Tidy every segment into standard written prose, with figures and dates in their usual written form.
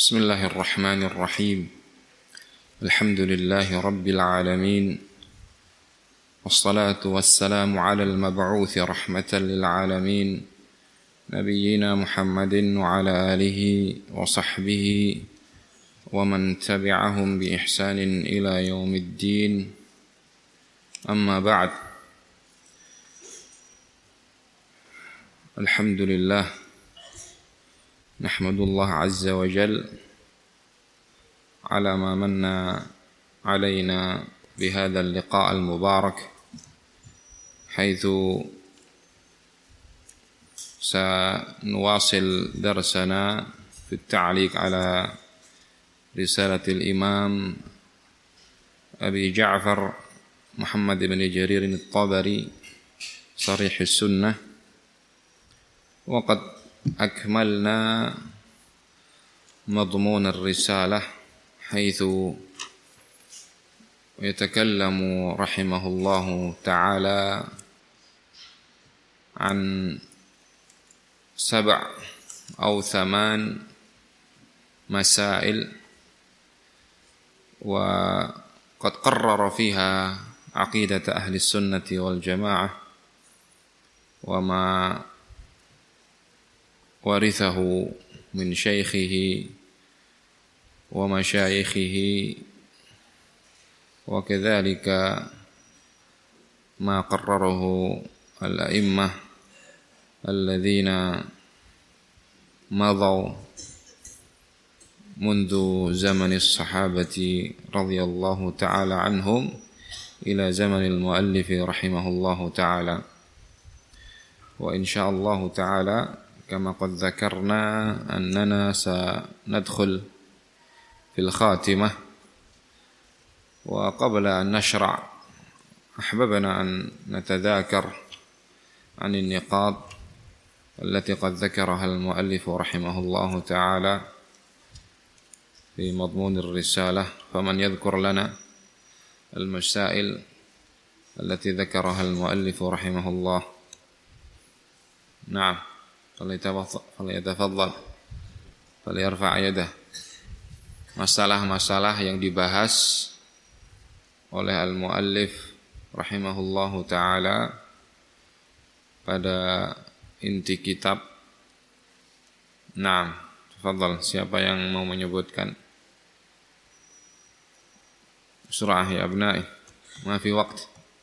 بسم الله الرحمن الرحيم الحمد لله رب العالمين والصلاة والسلام على المبعوث رحمة للعالمين نبينا محمد وعلى آله وصحبه ومن تبعهم بإحسان إلى يوم الدين أما بعد الحمد لله نحمد الله عز وجل على ما من علينا بهذا اللقاء المبارك حيث سنواصل درسنا في التعليق على رسالة الإمام أبي جعفر محمد بن جرير الطبري صريح السنة وقد أكملنا مضمون الرسالة حيث يتكلم رحمه الله تعالى عن 7 أو 8 مسائل وقد قرر فيها عقيدة أهل السنة والجماعة وما ورثه من شيخه ومشايخه وكذلك ما قرره الأئمة الذين مضوا منذ زمن الصحابة رضي الله تعالى عنهم إلى زمن المؤلف رحمه الله تعالى وإن شاء الله تعالى كما قد ذكرنا أننا سندخل في الخاتمة وقبل أن نشرع أحببنا أن نتذاكر عن النقاط التي قد ذكرها المؤلف رحمه الله تعالى في مضمون الرسالة فمن يذكر لنا المسائل التي ذكرها المؤلف رحمه الله نعم فليتفضل فليرفع يده. Masalah-masalah yang dibahas oleh al-muallif rahimahullahu taala pada inti kitab. Naam, tafadhal, siapa yang mau menyebutkan? Surah ya abnai, ma fi waqt.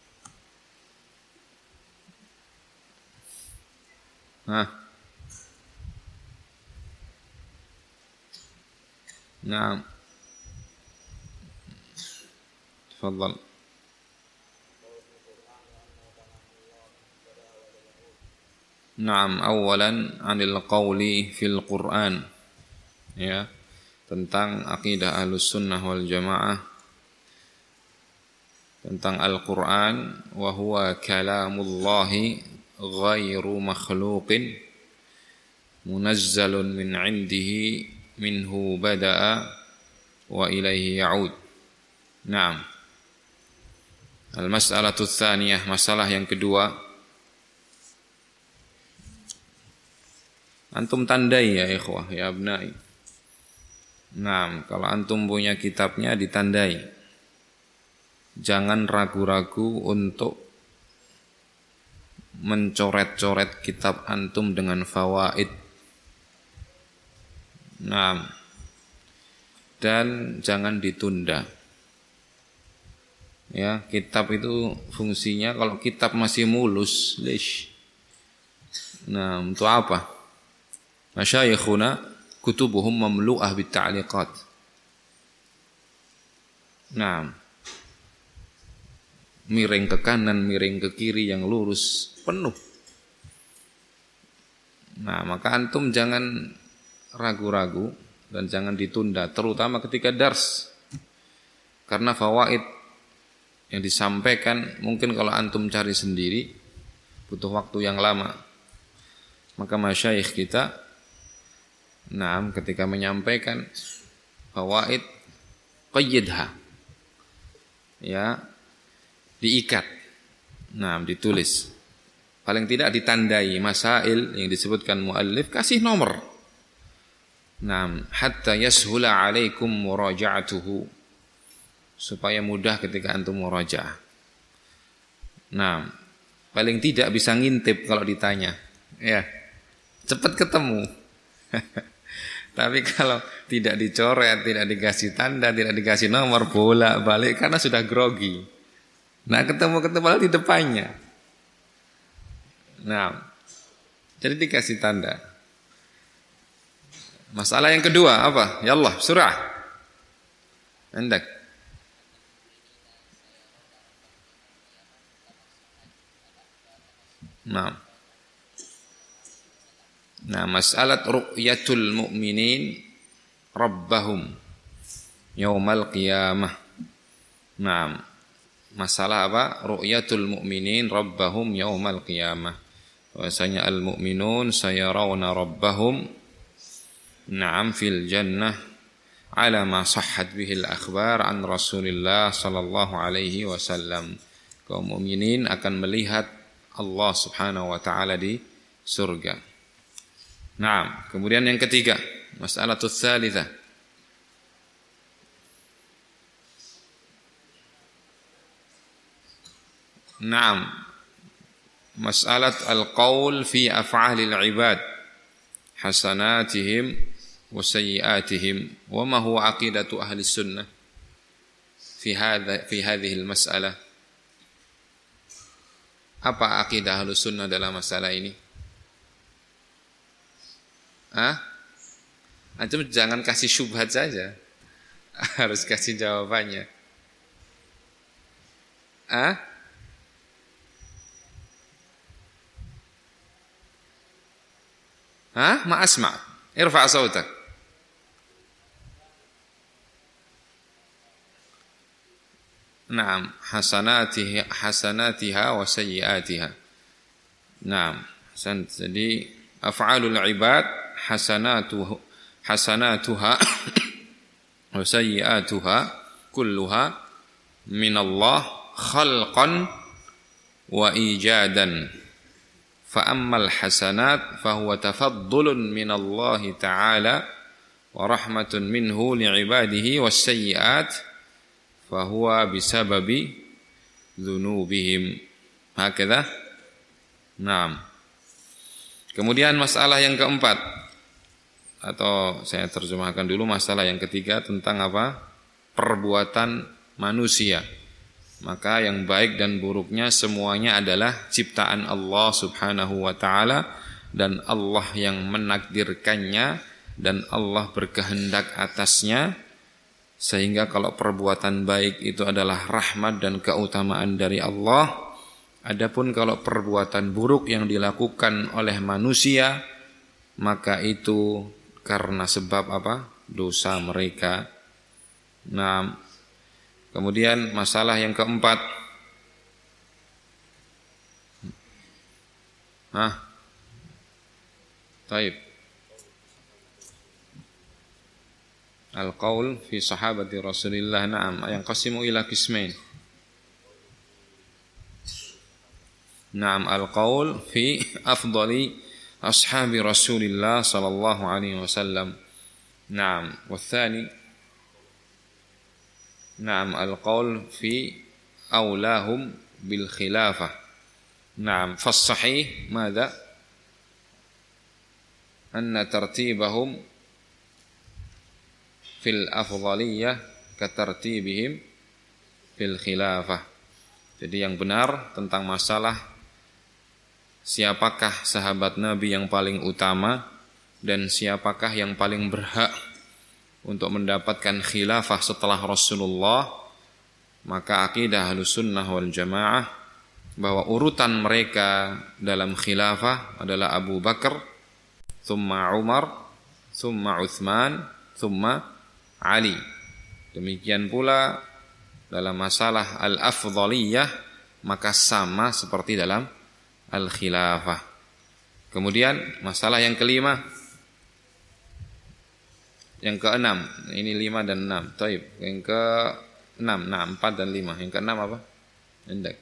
نعم تفضل نعم أولا عن القول في القرآن ya tentang akidah Ahlus Sunnah wal Jamaah tentang Al-Qur'an wa huwa kalamullahi ghairu makhluqin munazzalun min 'indihi minhu bada'a wa ilaihi ya'ud. Naam. Al-mas'alatu tsaniyah, masalah yang kedua. Antum tandai ya ikhwah, ya abnai. Naam, kalau antum punya kitabnya ditandai. Jangan ragu-ragu untuk mencoret-coret kitab antum dengan fawaid. Nah, dan jangan ditunda. Ya, kitab itu fungsinya kalau kitab masih mulus, lish. Nah, untuk apa? Masyayikhuna kutubuhum mamlu'ah bitta'liqat. Nah, miring ke kanan, miring ke kiri yang lurus, penuh. Nah, maka antum jangan ragu-ragu dan jangan ditunda terutama ketika dars karena fawaid yang disampaikan mungkin kalau antum cari sendiri butuh waktu yang lama maka masyayikh kita ketika menyampaikan fawaid qayyidha ya diikat ditulis paling tidak ditandai masail yang disebutkan muallif kasih nomor Naam, hatta yashula 'alaikum muraja'atuhu, supaya mudah ketika antum murajaah. Nah, paling tidak bisa ngintip kalau ditanya. Ya, cepat ketemu. Tapi kalau tidak dicoret, tidak dikasih tanda, tidak dikasih nomor, bolak-balik karena sudah grogi. Nah, ketemu di depannya. Nah, jadi dikasih tanda. Masalah yang kedua apa? Ya Allah, surah. Hendak. Nah, masalah ru'yatul mu'minin rabbahum yaumal qiyamah. Nah, masalah apa? Ru'yatul mu'minin rabbahum yaumal qiyamah. Bahwasanya al-mu'minun sayarawna rabbahum na'am fil jannah ala ma sahhat bihil akhbar an Rasulillah sallallahu alaihi wasallam. Kaum mukminin akan melihat Allah Subhanahu wa taala di surga. Nah, kemudian yang ketiga, mas'alatus tsalitsah. Naam. Mas'alat al-qaul fi af'alil ibad hasanatihim wa sayyi'atihim wa ma huwa aqidatu ahli sunnah fi hadhihi al-mas'alah. Apa akidah ahli sunnah dalam masalah ini? Antum jangan kasih syubhat saja. Harus kasih jawabannya. Ma asma'. Irfa' sautak. Naam, hasanatiha wa sayyiatiha. Naam, jadi af'alul ibad hasanatuha wa sayyiatuha kulluha min Allah khalqan wa ijadan. Fa ammal hasanat fa huwa tafaddulun min Allah ta'ala wa rahmatun minhu li'ibadihi was sayyiat fa huwa bisababi dzunubihim. Hakadha. Naam. Kemudian masalah yang keempat, atau saya terjemahkan dulu masalah yang ketiga tentang apa? Perbuatan manusia. Maka yang baik dan buruknya semuanya adalah ciptaan Allah Subhanahu wa taala, dan Allah yang menakdirkannya dan Allah berkehendak atasnya. Sehingga kalau perbuatan baik itu adalah rahmat dan keutamaan dari Allah, adapun kalau perbuatan buruk yang dilakukan oleh manusia, maka itu karena sebab apa? Dosa mereka. Nah, kemudian masalah yang keempat. Taib. Al-qaul fi sahabati Rasulillah, na'am, yang qasimu ila qismain. Na'am, al-qaul fi afdali ashabi Rasulillah sallallahu alaihi wasallam. Na'am, wathani. Na'am, al-qaul fi awlahum bil khilafah. Na'am, fas-sahih madza? Anna tartibahum fil afdaliyah katartibihim fil khilafah. Jadi yang benar tentang masalah siapakah sahabat Nabi yang paling utama dan siapakah yang paling berhak untuk mendapatkan khilafah setelah Rasulullah, maka akidah Ahlussunnah wal Jamaah bahwa urutan mereka dalam khilafah adalah Abu Bakar, thumma Umar, thumma Uthman, thumma Ali. Demikian pula dalam masalah al-afdhaliyah, maka sama seperti dalam al-khilafah. Kemudian masalah yang kelima, yang keenam, ini 5 dan 6. Taib. Yang ke-6, 4 dan 5. Yang ke-6 apa? Hendak.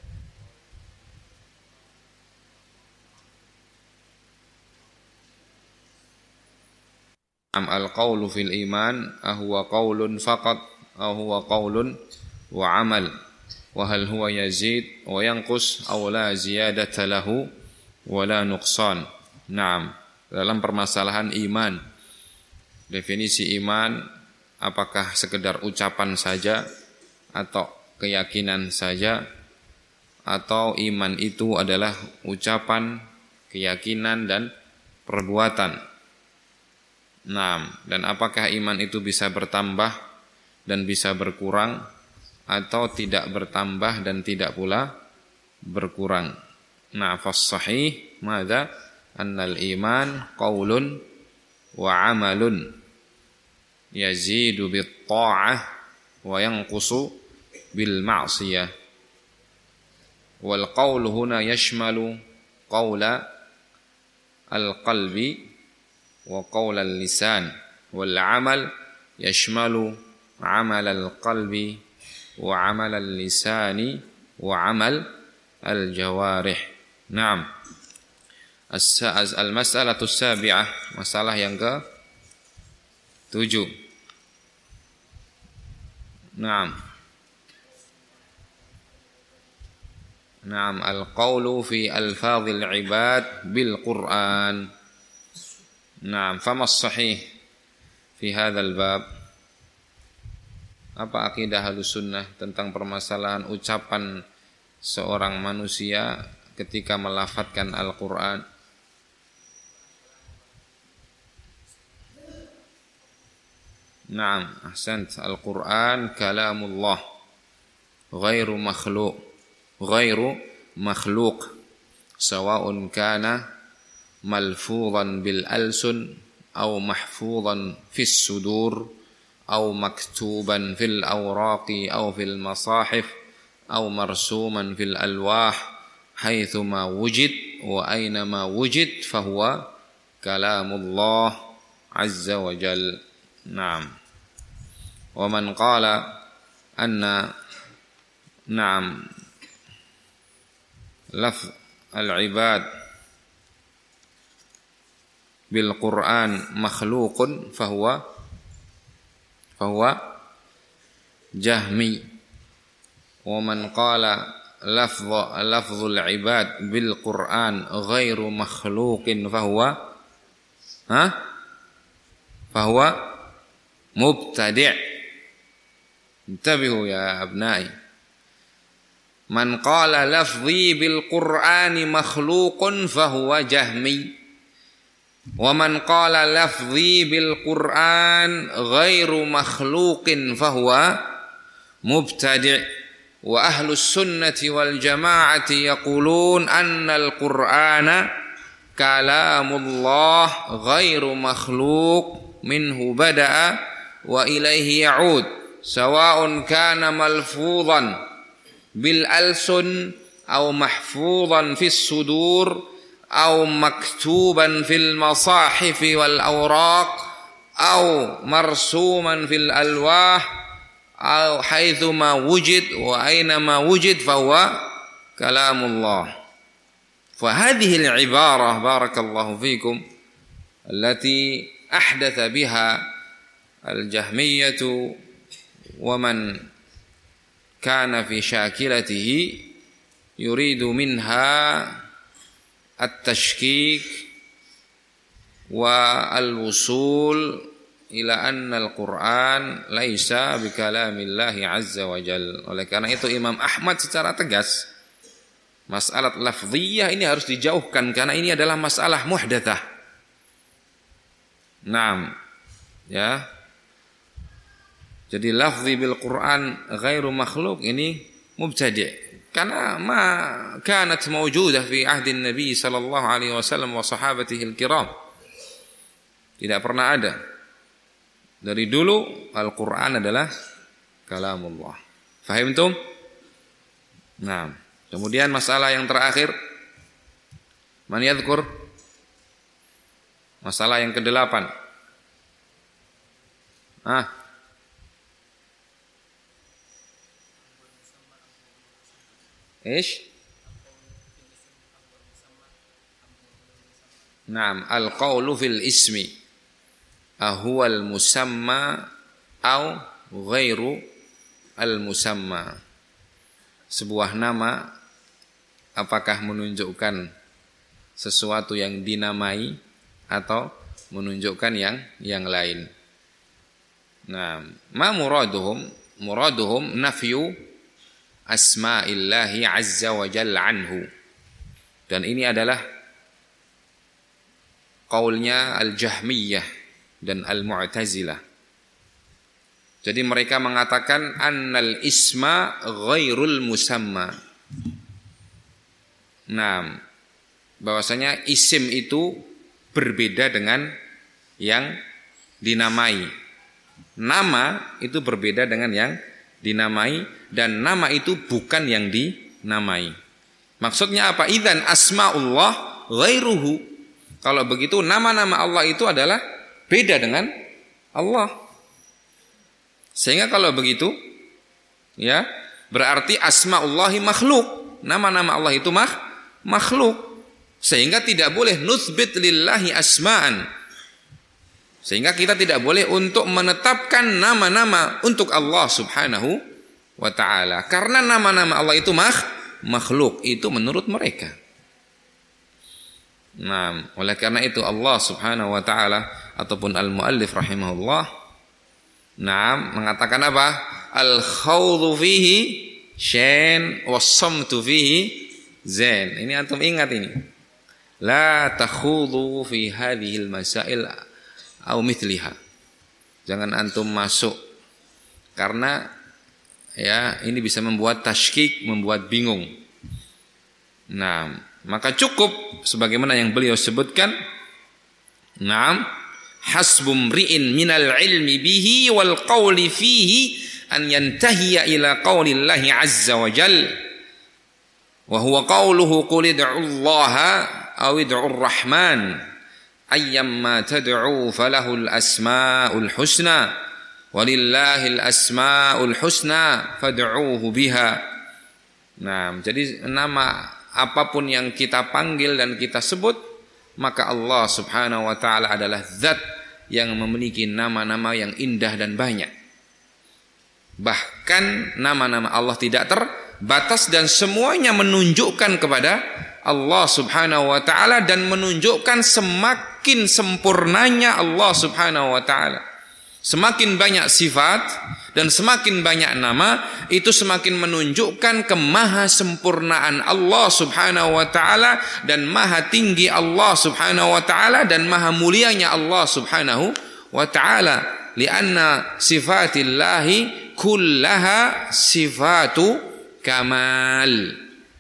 Al-qawlu fil iman ahuwa qawlun faqat aw huwa qawlun wa amal wa hal huwa yazid wa yanqus aw la ziyadata lahu wa la nuqsan. Naam, dalam permasalahan iman, definisi iman apakah sekedar ucapan saja atau keyakinan saja, atau iman itu adalah ucapan, keyakinan dan perbuatan. Nah, dan apakah iman itu bisa bertambah dan bisa berkurang atau tidak bertambah dan tidak pula berkurang. Nah, fas-sahih madza annal iman qaulun wa amalun yazidu bit ta'ah wa yanqusu bil ma'siyah. Wal qaulu huna yashmalu qaula al-qalbi wa qaula al-lisan wal amal yashmalu amal al-qalbi wa amal al-lisani wa amal al-jawarih. Naam. Al-mas'alatu as-sabi'ah, masalah yang ke-7. Naam. Naam, al-qawlu fi alfadhil ibad bil Qur'an. Naam, fama as-sahih fi hadzal bab? Apa akidah Ahlussunnah tentang permasalahan ucapan seorang manusia ketika melafadzkan Al-Qur'an? Naam, ahsant. Al-Qur'an kalamullah ghairu makhluq sawa'un kana malfuzan bil alsun aw mahfuzan fis sudur aw maktuban fil awraqi aw fil masahif aw marsuman fil alwah haitsuma wujid wa aynama wujid fahuwa kalamullah azza wa jal. Naam. Wa man qala anna naam lafz al-ibad bil Qur'an makhluqun fahuwa jahmi. Wa man qala lafzul ibad bil Qur'an ghairu makhluqin fahuwa mubtadi'. Intabihu ya abnai. Man qala lafzi bil Qur'ani makhluqun fahuwa jahmi. Wa man qala lafzi bil Qur'an ghairu makhluqin fahuwa mubtadi'. Wa ahlus sunnati wal jama'ati yaqulun anna al-Qur'ana kalamullah ghairu makhluq minhu bada'a wa ilaihi ya'ud sawa'un kana malfuzan bil alsun aw mahfuzan fis sudur aw maktuban fil masahif wal awraq aw marsuman fil alwah aw haitsuma wujid wa aynama wujid fahuwa kalamullah. Fa hadhihi al-ibarah barakallahu fikum allati ahdatha biha al-jahmiyah wa man kana fi shakilatihi yuridu minha at-tashkik wa al-wusul ila anna al-Qur'an laisa bi kalamillahi azza wa jalla. Oleh karena itu Imam Ahmad secara tegas masalah lafziyah ini harus dijauhkan karena ini adalah masalah muhdatsah. Naam. Ya. Jadi lafzi bil Qur'an ghairu makhluk ini mubtadi'. Karena ma kanat mawjudah fi ahdi Nabi sallallahu alaihi wasallam wa sahabatihi al-kiram. Tidak pernah ada. Dari dulu Al-Qur'an adalah kalamullah. Fahimtum? Nah, kemudian masalah yang terakhir. Man yadhkur? Masalah yang ke-8. Ish? Naam, al-qawlu fil ismi ahuwal musamma au ghairu al-musamma. Sebuah nama apakah menunjukkan sesuatu yang dinamai atau menunjukkan yang lain. Nah, ma muraduhum nafyu asma'illahi azza wa jalla anhu. Dan ini adalah qaulnya al-Jahmiyah dan al-Mu'tazilah. Jadi mereka mengatakan annal isma ghairul musamma. Nah, bahwasanya isim itu berbeda dengan yang dinamai. Nama itu berbeda dengan yang dinamai dan nama itu bukan yang dinamai. Maksudnya apa? Idzan asmaullah ghairuhu. Kalau begitu nama-nama Allah itu adalah beda dengan Allah. Sehingga kalau begitu ya, berarti asmaullahi makhluk. Nama-nama Allah itu makhluk. Sehingga tidak boleh nutsbit lillahi asma'an. Sehingga kita tidak boleh untuk menetapkan nama-nama untuk Allah Subhanahu wa ta'ala. Karena nama-nama Allah itu makhluk. Itu menurut mereka. Nah, oleh karena itu Allah Subhanahu wa ta'ala ataupun al-muallif rahimahullah mengatakan apa? Al-khawdhu fihi syain was-samtu fihi zain. Ini antum ingat ini. La takhudhu fi hadhil masail au mithliha. Jangan antum masuk karena ya ini bisa membuat tashkik, membuat bingung. Nah, maka cukup sebagaimana yang beliau sebutkan. Hasbum ri'in minal ilmi bihi wal qawli fihi an yantahiya ila qawlillahi azza wa jal wa huwa qawluhu qul id'ullaha aw id'ur rahman ayyamma tad'u falahul asma'ul husna walillahil asma'ul husna fad'uuhu biha. Nah, jadi nama apapun yang kita panggil dan kita sebut, maka Allah Subhanahu wa ta'ala adalah zat yang memiliki nama-nama yang indah dan banyak. Bahkan nama-nama Allah tidak terbatas dan semuanya menunjukkan kepada Allah Subhanahu wa ta'ala dan menunjukkan semakin sempurnanya Allah Subhanahu wa ta'ala. Semakin banyak sifat dan semakin banyak nama, itu semakin menunjukkan kemahasempurnaan Allah Subhanahu wa ta'ala dan maha tinggi Allah Subhanahu wa ta'ala dan maha mulianya Allah Subhanahu wa ta'ala. Lianna sifatillahi kullaha sifatu kamal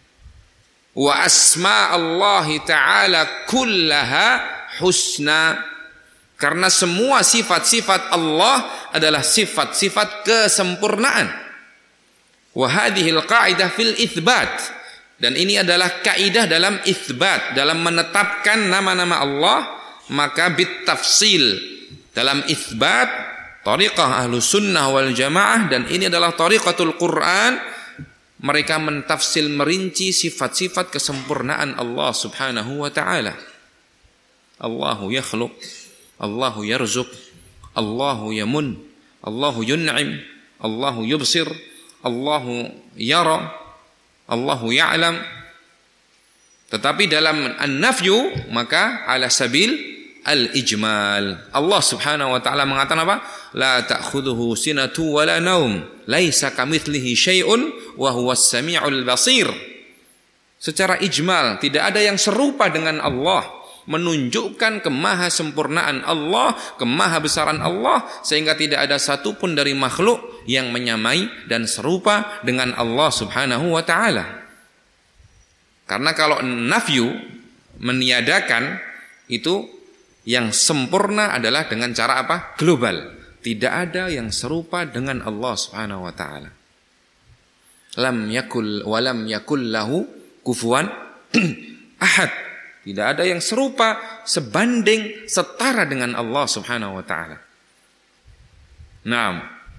wa asma Allah ta'ala kullaha husna. Karena semua sifat-sifat Allah adalah sifat-sifat kesempurnaan. Wa hadhil qa'idah fil itsbat. Dan ini adalah kaidah dalam itsbat, dalam menetapkan nama-nama Allah, maka bitafsil. Dalam itsbat, tariqah Ahlus Sunnah wal Jamaah, dan ini adalah tariqatul Quran, mereka mentafsil merinci sifat-sifat kesempurnaan Allah Subhanahu wa ta'ala. Allahu yakhluq, Allahu yarzuq, Allahu yamun, Allahu yun'im, Allahu yubsir, Allahu yara, Allahu ya'lam. Tetapi dalam an-nafyu maka ala sabil al-ijmal. Allah Subhanahu wa ta'ala mengatakan apa? La ta'khudhuhu sinatu wa la naum, laisa kamitslihi syai'un wa huwas sami'ul basir. Secara ijmal tidak ada yang serupa dengan Allah, menunjukkan kemahasempurnaan Allah, kemahabesaran Allah, sehingga tidak ada satupun dari makhluk yang menyamai dan serupa dengan Allah Subhanahu wa ta'ala. Karena kalau nafyu, meniadakan, itu yang sempurna adalah dengan cara apa? Global. Tidak ada yang serupa dengan Allah Subhanahu wa ta'ala. Lam yakul wa lam yakul lahu kufuwan ahad. Tidak ada yang serupa, sebanding, setara dengan Allah Subhanahu wa ta'ala. Nah,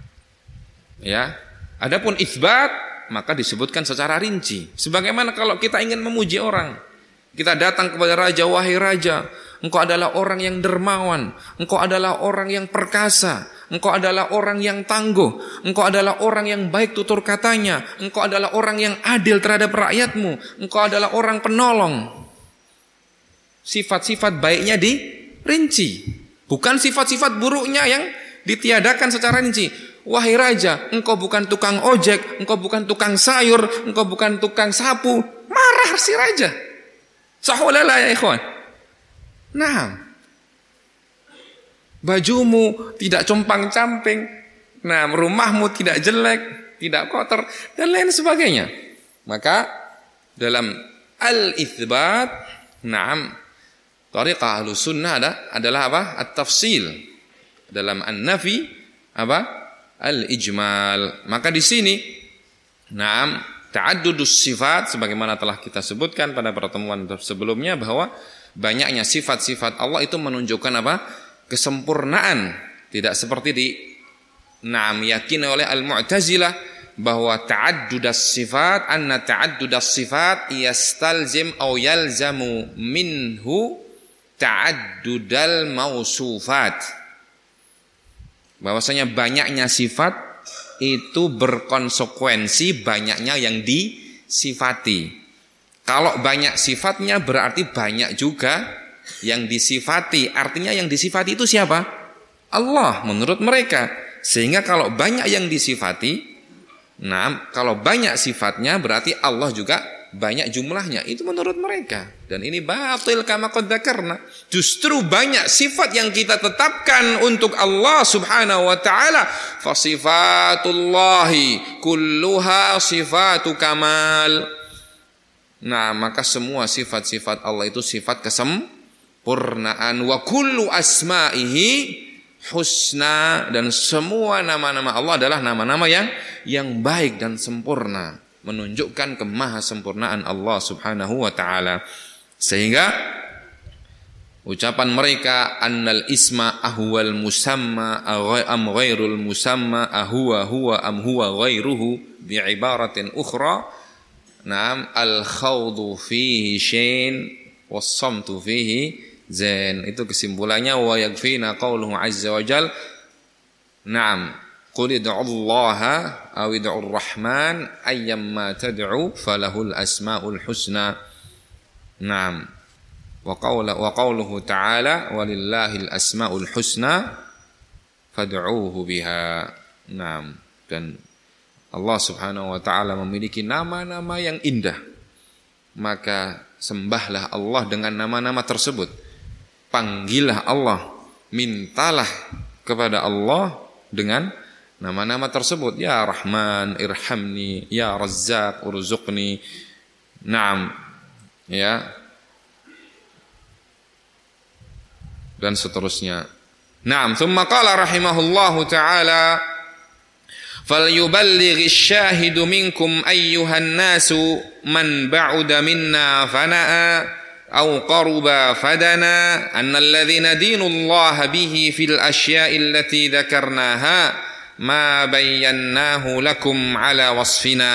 ya. Adapun itsbat maka disebutkan secara rinci. Sebagaimana kalau kita ingin memuji orang, kita datang kepada raja, wahai raja, engkau adalah orang yang dermawan, engkau adalah orang yang perkasa, engkau adalah orang yang tangguh, engkau adalah orang yang baik tutur katanya, engkau adalah orang yang adil terhadap rakyatmu, engkau adalah orang penolong. Sifat-sifat baiknya dirinci, bukan sifat-sifat buruknya yang ditiadakan secara rinci. Wahai raja, engkau bukan tukang ojek, engkau bukan tukang sayur, engkau bukan tukang sapu. Marah si raja. Sahulala ya ikhwan. Nah, bajumu tidak compang-camping. Nah, rumahmu tidak jelek, tidak kotor, dan lain sebagainya. Maka dalam al-itsbat, na'am, tariqah Ahlus Sunnah adalah apa? At-tafsil. Dalam an-nafi apa? Al-ijmal. Maka di sini, na'am, ta'addudus sifat sebagaimana telah kita sebutkan pada pertemuan sebelumnya bahwa banyaknya sifat-sifat Allah itu menunjukkan apa? Kesempurnaan. Tidak seperti yakini oleh al-Mu'tazilah bahwa ta'addudas sifat, anna ta'addudas sifat yastalzim aw yalzamu minhu ta'addudal mausufat. Bahwasanya banyaknya sifat itu berkonsekuensi banyaknya yang disifati. Kalau banyak sifatnya berarti banyak juga yang disifati. Artinya yang disifati itu siapa? Allah menurut mereka. Sehingga kalau banyak yang disifati, nah kalau banyak sifatnya berarti Allah juga banyak jumlahnya. Itu menurut mereka. Dan ini batil kama qad dzakarna. Justru banyak sifat yang kita tetapkan untuk Allah Subhanahu wa taala. Fa sifatullahi kulluha sifatu kamal. Nah, maka semua sifat-sifat Allah itu sifat kesempurnaan. Wa kullu asma'ihi husna, dan semua nama-nama Allah adalah nama-nama yang baik dan sempurna, menunjukkan kemahasempurnaan Allah Subhanahu wa taala. Sehingga ucapan mereka annal isma ahwal musamma am ghairul musamma huwa am huwa ghairuhu bi ibaratin ukhra, na'am, al khawdu fihi shin was samtu fihi zain. Itu kesimpulannya, wa yakfina qauluhu azza wa jal, na'am, qul id'u allaha aw id'u ar-rahman ayyamma tad'u falahul asmaul husna. Naam. Wa qawluhu ta'ala walillahil asmaul husna fad'uuhu biha. Naam. Dan Allah Subhanahu wa taala memiliki nama-nama yang indah. Maka sembahlah Allah dengan nama-nama tersebut. Panggillah Allah, mintalah kepada Allah dengan nama-nama tersebut. Ya Rahman irhamni, ya Razzaq urzuqni. Naam. Ya, dan seterusnya. Naam, thumma qala rahimahullahu ta'ala falyuballighi asy-syahidu minkum ayyuhan nasu man ba'uda minna fana'a aw qaruba fadana annal ladzina dinullaha bihi fil asya'i allati dzakarnaha ma bayyannahu lakum ala wasfina.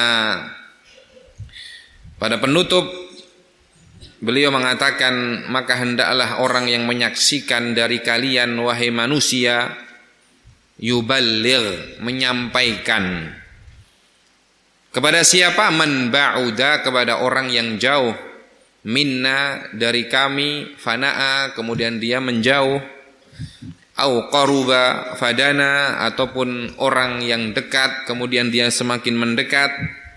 Pada penutup beliau mengatakan, maka hendaklah orang yang menyaksikan dari kalian wahai manusia, yuballigh, menyampaikan. Kepada siapa? Man ba'uda, kepada orang yang jauh, minna, dari kami, fana'a, kemudian dia menjauh, au qaruba fadana, ataupun orang yang dekat kemudian dia semakin mendekat.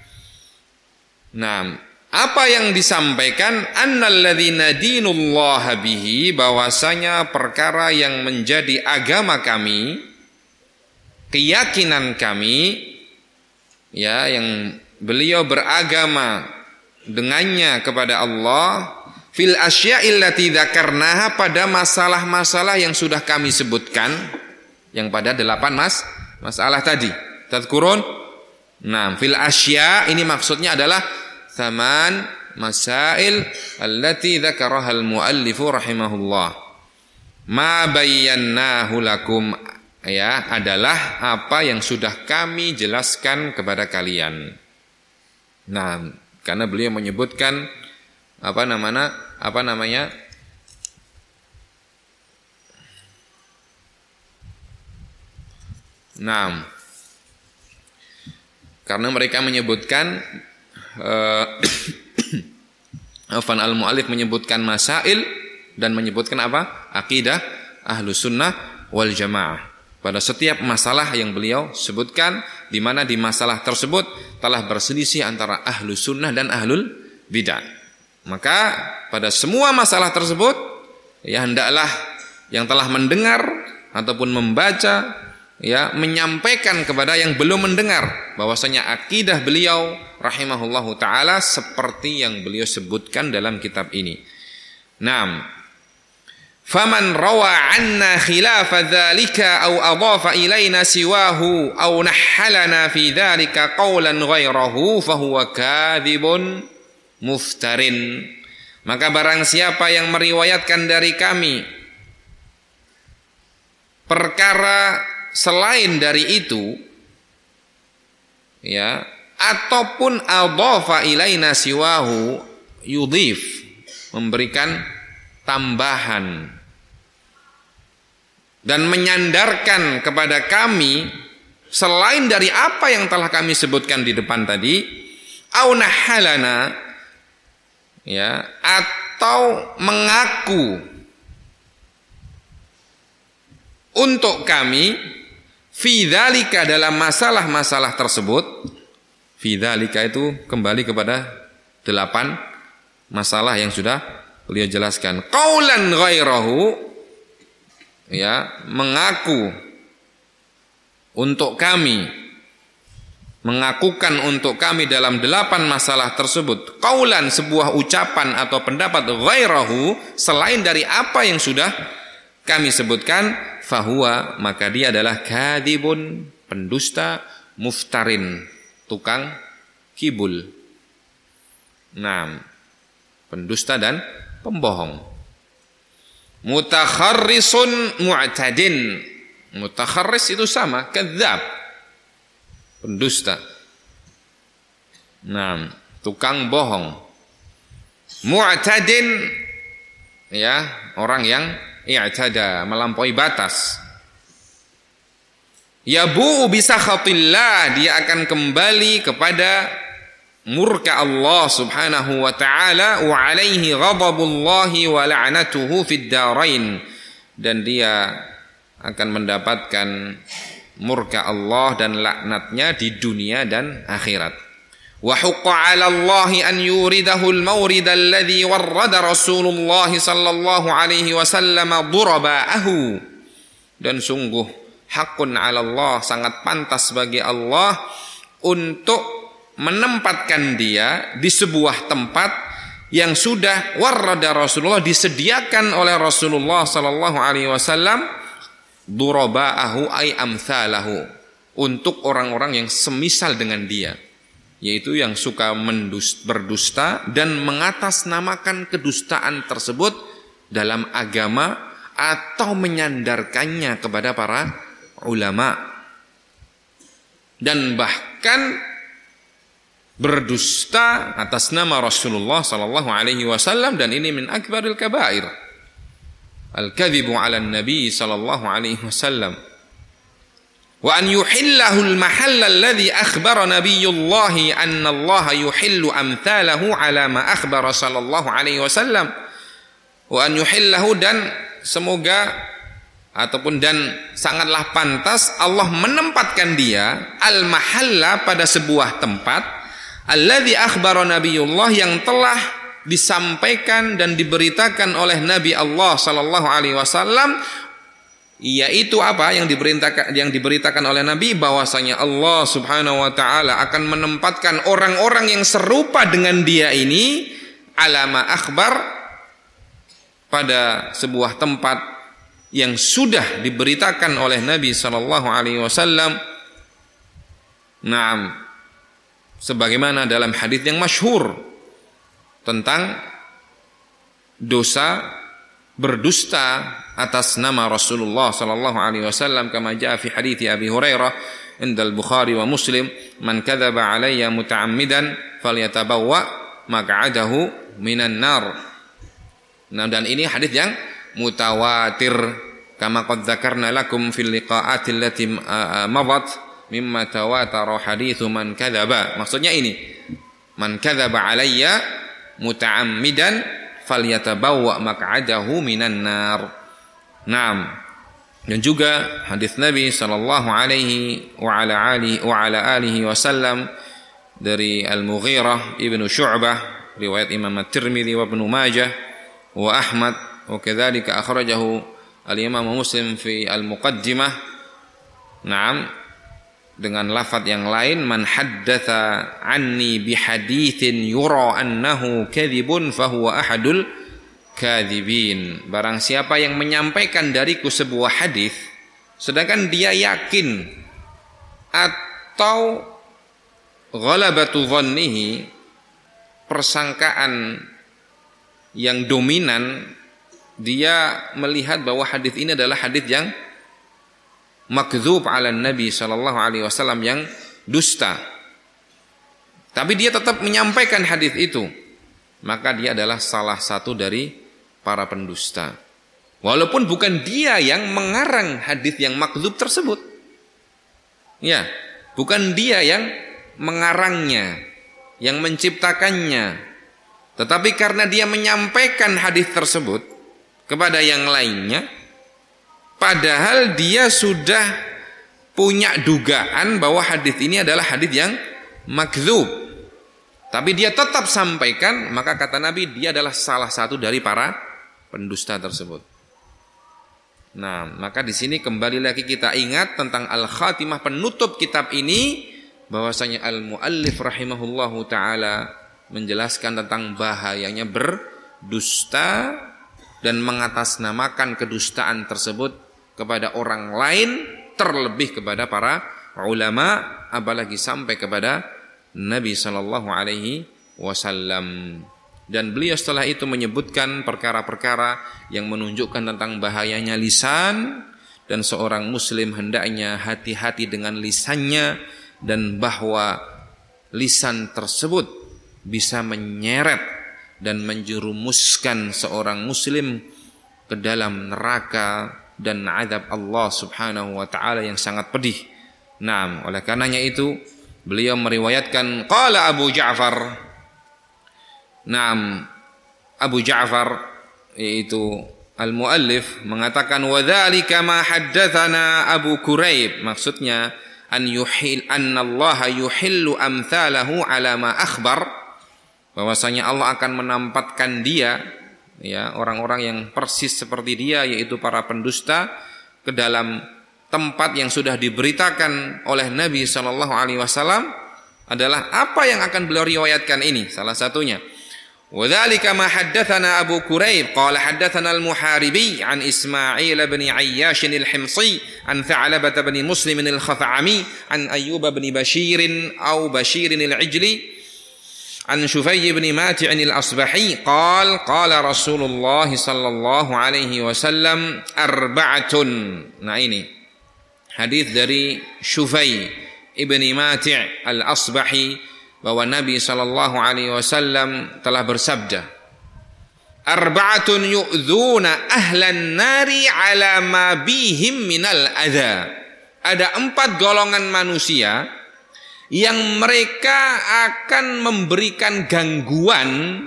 Nah, apa yang disampaikan? Annalladzina dinullaha bihi, bahwasanya perkara yang menjadi agama kami, keyakinan kami, ya, yang beliau beragama dengannya kepada Allah, fil asya'il lati dzakarnaha, pada masalah-masalah yang sudah kami sebutkan, yang pada 8 masalah tadi. Tadkurun? Nah, fil asya' ini maksudnya adalah thaman masail allati dzakaraha al-muallifu rahimahullah. Ma bayyannahu lakum, ya, adalah apa yang sudah kami jelaskan kepada kalian. Nah, karena beliau menyebutkan apa namanya Nah, karena mereka menyebutkan Afan al-Mu'allif menyebutkan masail dan menyebutkan apa? Aqidah Ahlus Sunnah wal Jamaah. Pada setiap masalah yang beliau sebutkan, di mana di masalah tersebut telah berselisih antara Ahlus Sunnah dan Ahlul Bidah. Maka pada semua masalah tersebut, ya hendaklah yang telah mendengar ataupun membaca, ya menyampaikan kepada yang belum mendengar bahwasanya akidah beliau rahimahullahu taala seperti yang beliau sebutkan dalam kitab ini. Naam. Faman rawa 'anna khilafa dzalika aw adhafa ilaina siwahu aw nahhalana fi dzalika qawlan ghairahu fahuwa kadzibun muftarin. Maka barang siapa yang meriwayatkan dari kami perkara selain dari itu, ya, ataupun adhafa ilaina siwahu, yudhif, memberikan tambahan dan menyandarkan kepada kami selain dari apa yang telah kami sebutkan di depan tadi, au nahalana, ya, atau mengaku untuk kami fi dzalika dalam masalah-masalah tersebut. Fi dzalika itu kembali kepada 8 masalah yang sudah beliau jelaskan. Qaulan ghairahu, ya, mengaku untuk kami, mengakukan untuk kami dalam 8 masalah tersebut. Qaulan, sebuah ucapan atau pendapat, ghairahu, selain dari apa yang sudah kami sebutkan, fahuwa, maka dia adalah kadzibun, pendusta, muftarin, tukang kibul. Nah, pendusta dan pembohong. Mutakharrisun mu'tadin. Mutakharris itu sama, kadzab, pendusta. Nah, tukang bohong. Mu'tadin, ya, orang yang i'tada, melampaui batas. Yabu bisakhatillah, dia akan kembali kepada murka Allah subhanahu wa ta'ala, wa alaihi ghadabullahi wa la'natuhu fid darain, dan dia akan mendapatkan murka Allah dan laknatnya di dunia dan akhirat. Wa huqqa 'ala Allah an yuridahu al-mawrid alladhi warrada Rasulullah sallallahu alaihi wasallam duraba'ahu, dan sungguh hakun 'ala Allah, sangat pantas bagi Allah untuk menempatkan dia di sebuah tempat yang sudah warrada Rasulullah, disediakan oleh Rasulullah sallallahu alaihi wasallam, duraba'ahu ay amthalahu, untuk orang-orang yang semisal dengan dia, yaitu yang suka berdusta dan mengatasnamakan kedustaan tersebut dalam agama atau menyandarkannya kepada para ulama, dan bahkan berdusta atas nama Rasulullah sallallahu alaihi wasallam, dan ini min akbaril kabair, al-kadhibu 'ala an-nabi sallallahu alaihi wasallam. Wa an yuhillahu al-mahalla alladhi akhbara nabiyullah anna Allah yuhillu amthalahu 'ala ma akhbara sallallahu alaihi wasallam. Wa an yuhillahu, dan semoga ataupun dan sangatlah pantas Allah menempatkan dia al-mahalla, pada sebuah tempat, alladzi akhbara nabiyullah, yang telah disampaikan dan diberitakan oleh Nabi Allah sallallahu alaihi wasallam, yaitu apa yang diberitakan oleh Nabi, bahwasanya Allah Subhanahu wa taala akan menempatkan orang-orang yang serupa dengan dia ini alama akhbar, pada sebuah tempat yang sudah diberitakan oleh Nabi sallallahu alaihi wasallam. Naam, sebagaimana dalam hadis yang masyhur tentang dosa berdusta atas nama Rasulullah sallallahu alaihi wasallam, kama jaa fi hadits Abi Hurairah inda al-Bukhari wa Muslim, man kadzaba alayya muta'ammidan falyatabawwa maq'adahu minan nar. Nah, dan ini hadis yang mutawatir, kama qad dzakarna lakum fil liqa'ati allati madat mimma tawatara haditsu man kadzaba. Maksudnya ini, man kadzaba alayya muta'ammidan falyatabawwa maq'adahu minan nar. Naam. Dan juga hadis Nabi sallallahu alaihi wa ala alihi wasallam dari Al-Mughirah ibnu Syu'bah, riwayat Imam At-Tirmidzi wa Ibnu Majah wa Ahmad, wa kadzalika akhrajahu Al-Imam Muslim fi Al-Muqaddimah. Naam, dengan lafaz yang lain, man haddatsa anni bi haditsin yura annahu kadzibun fahuwa ahadul kadzibin. Barang siapa yang menyampaikan dariku sebuah hadis sedangkan dia yakin atau ghalabatu dhannihi, persangkaan yang dominan, dia melihat bahwa hadis ini adalah hadis yang makdzub ala Nabi sallallahu alaihi wasallam, yang dusta, tapi dia tetap menyampaikan hadis itu, maka dia adalah salah satu dari para pendusta, walaupun bukan dia yang mengarang hadis yang makdzub tersebut. Ya, bukan dia yang mengarangnya, yang menciptakannya, tetapi karena dia menyampaikan hadis tersebut kepada yang lainnya, padahal dia sudah punya dugaan bahwa hadis ini adalah hadis yang makdzub, tapi dia tetap sampaikan, maka kata Nabi, dia adalah salah satu dari para pendusta tersebut. Nah, maka di sini kembali lagi kita ingat tentang al-khatimah, penutup kitab ini, bahwasanya al-muallif rahimahullahu taala menjelaskan tentang bahayanya berdusta dan mengatasnamakan kedustaan tersebut kepada orang lain, terlebih kepada para ulama, apalagi sampai kepada Nabi sallallahu alaihi wasallam. Dan beliau setelah itu menyebutkan perkara-perkara yang menunjukkan tentang bahayanya lisan, dan seorang muslim hendaknya hati-hati dengan lisannya, dan bahwa lisan tersebut bisa menyeret dan menjerumuskan seorang muslim ke dalam neraka dan azab Allah subhanahu wa ta'ala yang sangat pedih. Nah, oleh karenanya itu beliau meriwayatkan, qala Abu Ja'far, Naam, Abu Ja'far yaitu al-muallif mengatakan, wa dzalika ma haddatsana Abu Quraib, maksudnya anna Allah yuhillu amthalahu ala ma akhbar, bahwasanya Allah akan menampatkan dia, ya, orang-orang yang persis seperti dia, yaitu para pendusta, ke dalam tempat yang sudah diberitakan oleh Nabi sallallahu alaihi wasallam. Adalah apa yang akan beliau riwayatkan ini, salah satunya, وذلك ما حدثنا أبو كريب قال حدثنا المحاربي عن إسماعيل بن عياش الحمصي عن ثعلبة بن مسلم الخثعمي عن أيوب بن بشير أو بشير العجلي عن شفي بن ماتع الأصبحي قال قال رسول الله صلى الله عليه وسلم أربعة. Nah ini hadis dari Shufai ibni Mati' al-Asbahi, bahwa Nabi sallallahu alaihi wasallam telah bersabda, arba'atun yu'dzuna ahlan nari ala ma bihim minal adza. Ada 4 golongan manusia yang mereka akan memberikan gangguan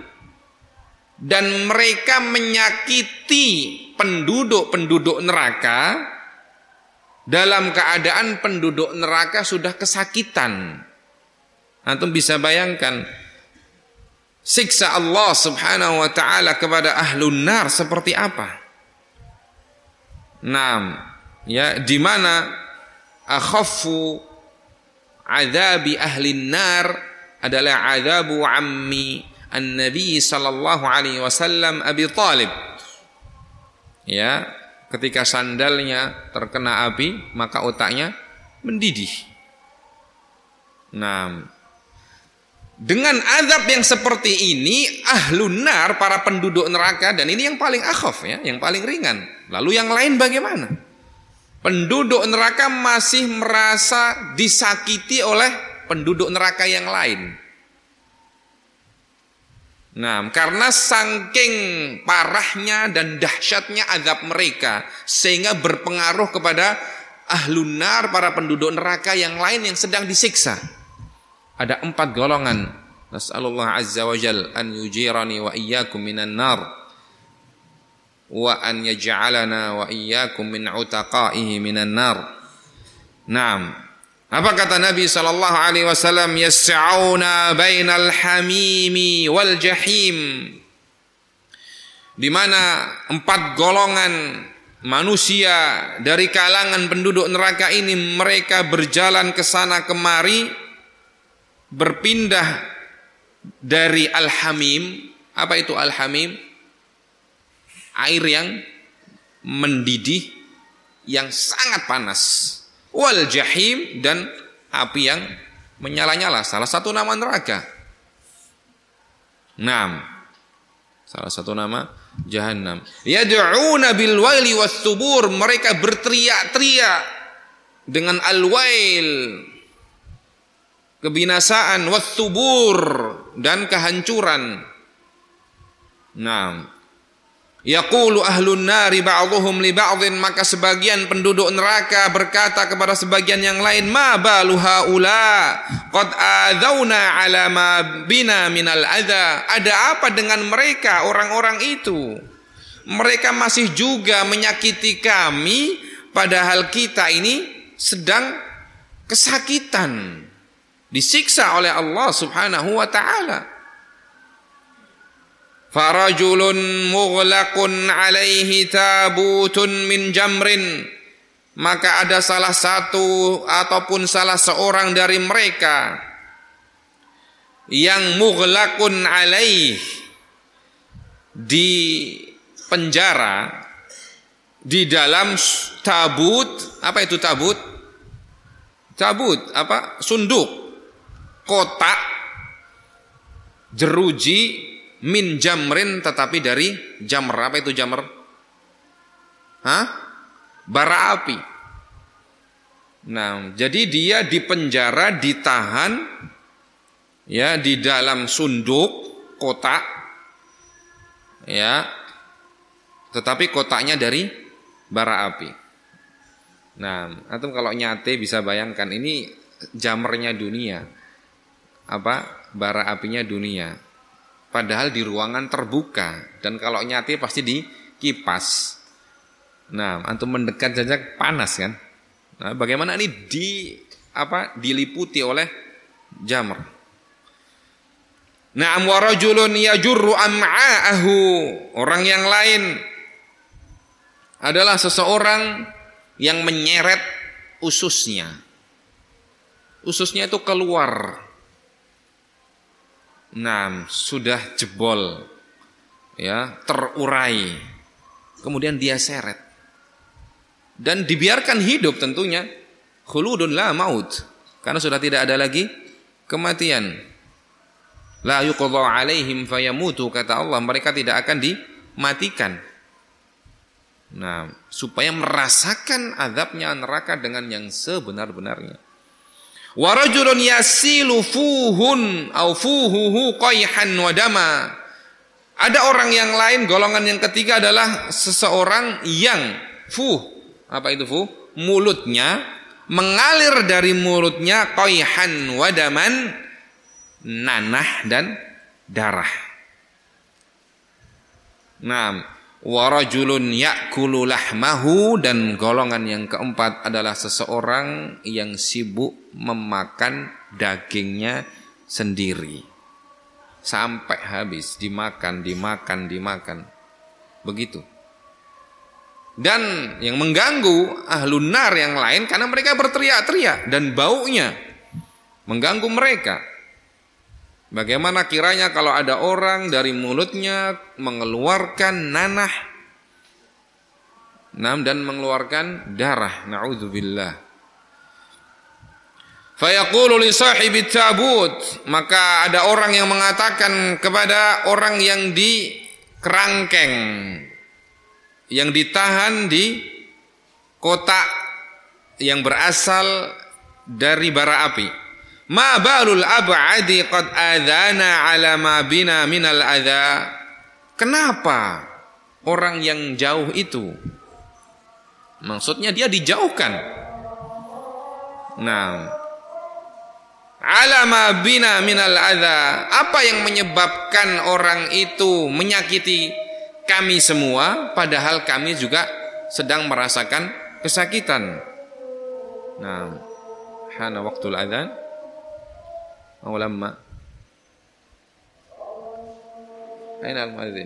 dan mereka menyakiti penduduk-penduduk neraka dalam keadaan penduduk neraka sudah kesakitan. Antum bisa bayangkan siksa Allah subhanahu wa ta'ala kepada ahlun nar seperti apa. Naam, ya, di mana akhaffu azabi ahlin nar adalah azabu ammi an-nabi sallallahu alaihi wasallam Abi Talib. Ya, ketika sandalnya terkena api, maka otaknya mendidih. Naam, dengan azab yang seperti ini, ahlun nar, para penduduk neraka, dan ini yang paling akhaf, ya, yang paling ringan. Lalu yang lain bagaimana? Penduduk neraka masih merasa disakiti oleh penduduk neraka yang lain. Nah, karena saking parahnya dan dahsyatnya azab mereka sehingga berpengaruh kepada ahlun nar, para penduduk neraka yang lain yang sedang disiksa. Ada 4 golongan. Nas'alullah azza wa jal an yujirani wa iyyakum minan nar wa an yaj'alana wa iyyakum min utaqaihi minan nar. Naam. Apa kata Nabi sallallahu alaihi wasallam? Yas'auna bainal hamimi wal jahim. Di mana 4 golongan manusia dari kalangan penduduk neraka ini mereka berjalan ke sana kemari, berpindah dari al-hamim. Apa itu al-hamim? Air yang mendidih yang sangat panas. Wal jahim, dan api yang menyala-nyala, salah satu nama neraka. Salah satu nama Jahannam. Yad'una bil waili was subur, mereka berteriak-teriak dengan al-wail, kebinasaan, was subur, dan kehancuran. Yaqulu ahlun nari ba'dhum li ba'dhin, maka sebagian penduduk neraka berkata kepada sebagian yang lain, ma balu haula qad adzawna ala ma bina minal adza. Ada apa dengan mereka, orang-orang itu? Mereka masih juga menyakiti kami padahal kita ini sedang kesakitan, disiksa oleh Allah Subhanahu wa taala. Farajulun mughlaqun alaihi tabutun min jamrin, maka ada salah satu ataupun salah seorang dari mereka yang mughlaqun alaih, di penjara di dalam tabut. Apa itu tabut? Tabut apa? Sunduk, kotak, jeruji, min jamrin, tetapi dari jamr. Apa itu jamr? Bara api. Jadi dia dipenjara, ditahan ya di dalam sunduk kotak ya, tetapi kotaknya dari bara api. Antum kalau nyate bisa bayangkan, ini jamrnya dunia, bara apinya dunia. Padahal di ruangan terbuka, dan kalau nyati pasti dikipas. Antum mendekat saja panas kan? Bagaimana ini diliputi oleh jamr. Wa rajulun yajurru am'aahu, orang yang lain adalah seseorang yang menyeret ususnya. Ususnya itu keluar. Sudah jebol ya, terurai, kemudian dia seret dan dibiarkan hidup, tentunya khuludun la maut, karena sudah tidak ada lagi kematian. La yuqadha alaihim fayamutu, kata Allah, mereka tidak akan dimatikan. Supaya merasakan azabnya neraka dengan yang sebenar-benarnya. Wa rajulun yasilu fuhun au fuhuhu qayhan wa dama. Ada orang yang lain, golongan yang ketiga adalah seseorang yang apa itu fuh? Mulutnya mengalir dari mulutnya qayhan wa daman, nanah dan darah. Wa rajulun ya'kulu lahmahu, dan golongan yang keempat adalah seseorang yang sibuk memakan dagingnya sendiri sampai habis, dimakan. Begitu. Dan yang mengganggu ahlun nar yang lain karena mereka berteriak-teriak dan baunya mengganggu mereka. Bagaimana kiranya kalau ada orang dari mulutnya mengeluarkan nanah dan mengeluarkan darah, na'udzubillah. Fayaqulu li sahibit tabut, maka ada orang yang mengatakan kepada orang yang di kerangkeng, yang ditahan di kotak yang berasal dari bara api, Ma balul ab'adi qad adana ala ma bina minal adha. Kenapa orang yang jauh itu? Maksudnya dia dijauhkan. Nah, ala ma bina minal adha. Apa yang menyebabkan orang itu menyakiti kami semua padahal kami juga sedang merasakan kesakitan. Nah, hana waqtul adzan. أو لما أين المؤذن؟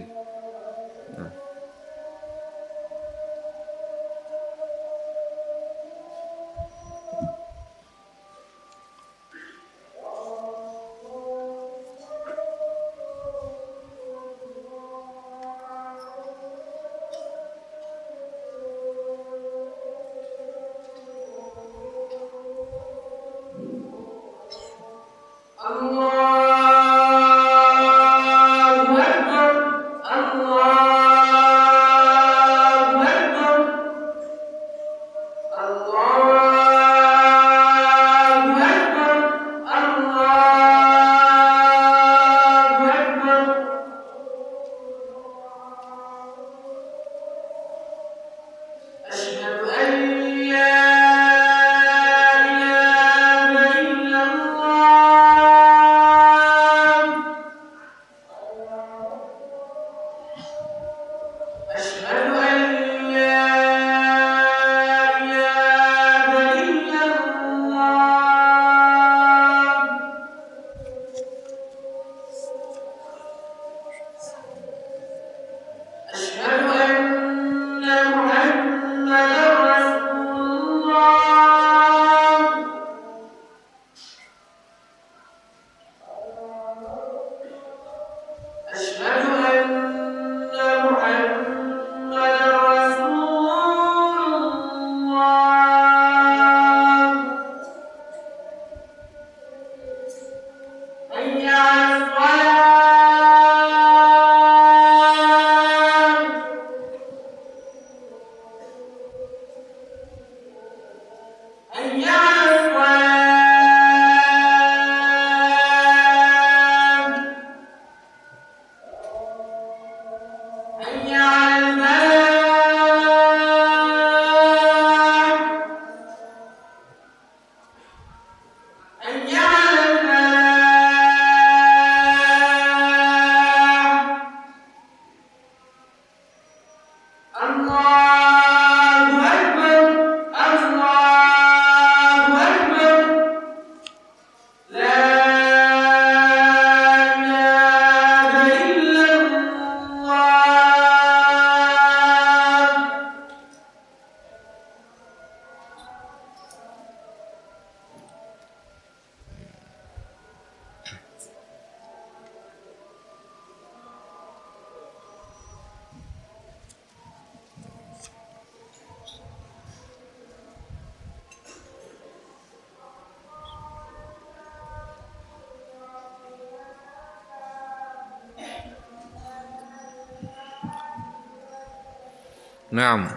Naam.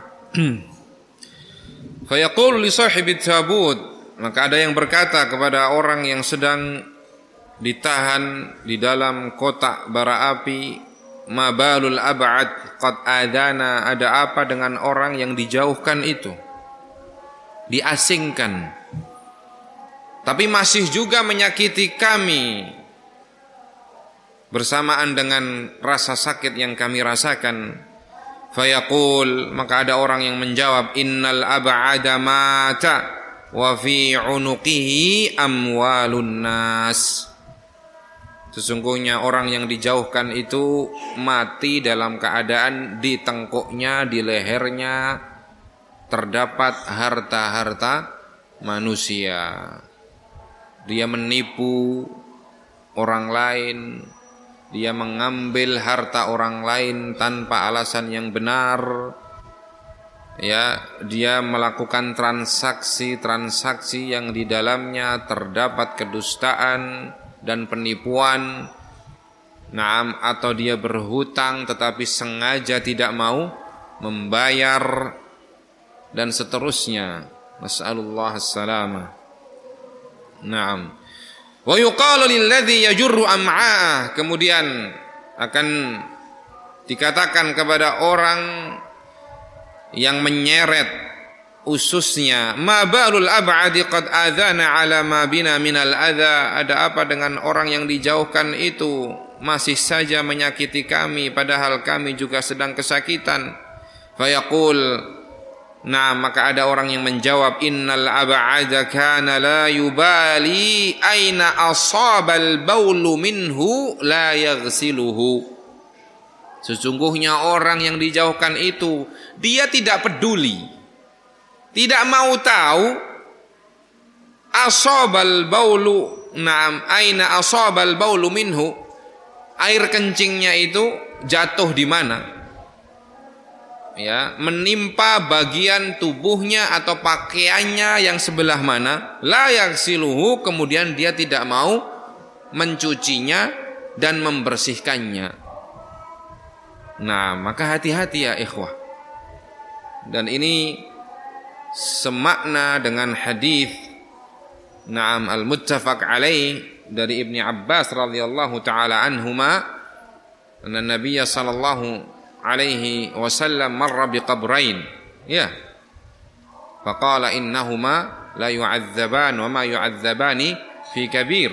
Fayaqulu li sahibit tabut, maka ada yang berkata kepada orang yang sedang ditahan di dalam kotak bara api, ma balul ab'ad qad adana, ada apa dengan orang yang dijauhkan itu, diasingkan, tapi masih juga menyakiti kami bersamaan dengan rasa sakit yang kami rasakan. Fayaqul, maka ada orang yang menjawab, innal ab'ada mata wa fi unuqihi amwalun nas. Sesungguhnya orang yang dijauhkan itu mati dalam keadaan di tengkuknya, di lehernya terdapat harta-harta manusia. Dia menipu orang lain, dia mengambil harta orang lain tanpa alasan yang benar. Ya, dia melakukan transaksi-transaksi yang di dalamnya terdapat kedustaan dan penipuan. Naam, atau dia berhutang tetapi sengaja tidak mau membayar dan seterusnya. Nas'alullah as-salamah. Naam. Wa yuqalu lilladzi yajurru am'a'ah, kemudian akan dikatakan kepada orang yang menyeret ususnya, ma balul ab'adi qad adzana ala ma bina minal adza, ada apa dengan orang yang dijauhkan itu masih saja menyakiti kami padahal kami juga sedang kesakitan. Fayaqul, nah maka ada orang yang menjawab, innal ab'ada kana la yubali aina asabal baulu minhu la yaghsiluhu. Sesungguhnya orang yang dijauhkan itu dia tidak peduli, tidak mau tahu asabal baulu, na'am, aina asabal baulu minhu, air kencingnya itu jatuh di mana, ya, menimpa bagian tubuhnya atau pakaiannya yang sebelah mana, la yaghsiluhu, kemudian dia tidak mau mencucinya dan membersihkannya. Nah, maka hati-hati ya ikhwah. Dan ini semakna dengan hadis na'am al-muttafaq alaih dari Ibnu Abbas radhiyallahu taala anhuma, anna Nabiy sallallahu alaihi wasallam marra biqabrain, ya, faqala innahuma la yu'adzaban wa ma yu'adzabani fi kabir.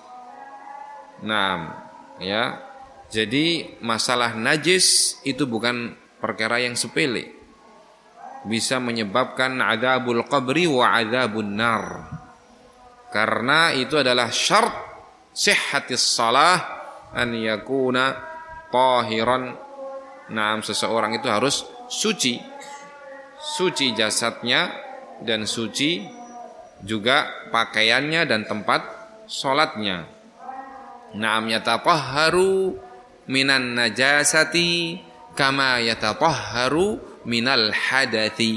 Nah, ya, jadi masalah najis itu bukan perkara yang sepele, bisa menyebabkan adzabul qabri wa adzabun nar, karena itu adalah syarat sihhatis salah an yakuna tahiran. Nah, seseorang itu harus suci, suci jasadnya dan suci juga pakaiannya dan tempat sholatnya. Naam yatatahharu minan najasati kama yatatahharu minal hadathi.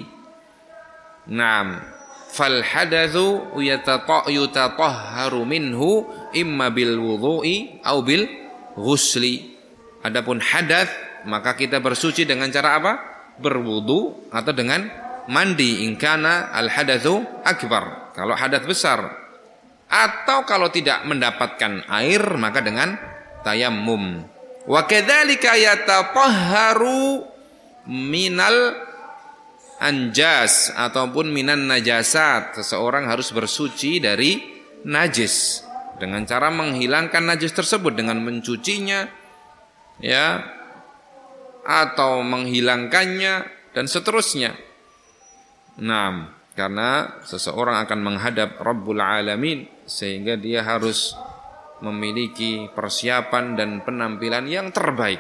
Naam, fal hadatsu yatatahharu minhu imma bil wudhu'i au bil ghusli. Adapun hadas maka kita bersuci dengan cara apa? Berwudu atau dengan mandi, in kana al hadatsu akbar, kalau hadas besar, atau kalau tidak mendapatkan air maka dengan tayammum. Wa kadzalika yatatahharu minal anjas ataupun minan najasat. Seseorang harus bersuci dari najis dengan cara menghilangkan najis tersebut dengan mencucinya, ya, atau menghilangkannya dan seterusnya. Nah, karena seseorang akan menghadap Rabbul Alamin, sehingga dia harus memiliki persiapan dan penampilan yang terbaik.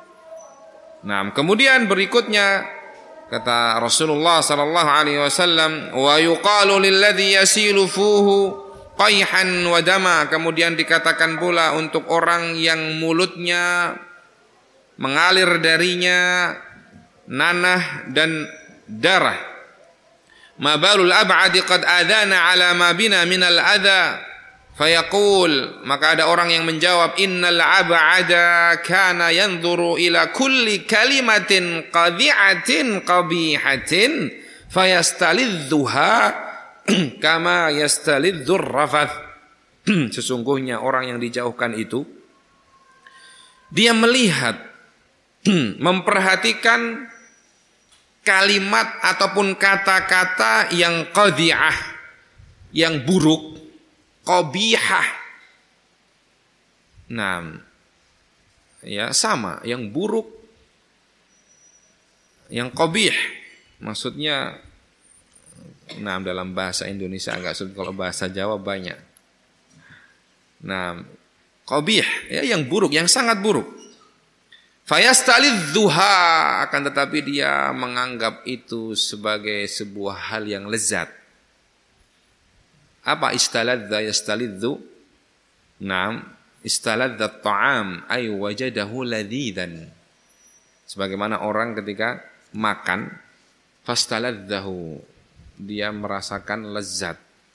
Nah, kemudian berikutnya kata Rasulullah sallallahu alaihi wasallam, wa yuqalu lilladzi yasilu fuhu qayhan wa dama, kemudian dikatakan pula untuk orang yang mulutnya mengalir darinya nanah dan darah, ma balul ab'adi qad adana ala ma bina minal adha. Fayaqul, maka ada orang yang menjawab, innal ab'ada kana yanzuru ila kulli kalimatin qadhi'atin qabihatin fayastalidzuha kama yastalidzur rafath. Sesungguhnya orang yang dijauhkan itu dia melihat, memperhatikan kalimat ataupun kata-kata yang qadhi'ah, yang buruk, qabihah. Nah, ya sama, yang buruk, yang qabih. Maksudnya, nah dalam bahasa Indonesia agak sulit, kalau bahasa Jawa banyak. Nah, qabih, ya yang buruk, yang sangat buruk. Fayastalidzuha, akan tetapi dia menganggap itu sebagai sebuah hal yang lezat. Apa istaladza yastalidzu? Naam, istaladza at-ta'am ay wajadahu ladzidan. Sebagaimana orang ketika makan, fastaladzahu, dia merasakan lezat.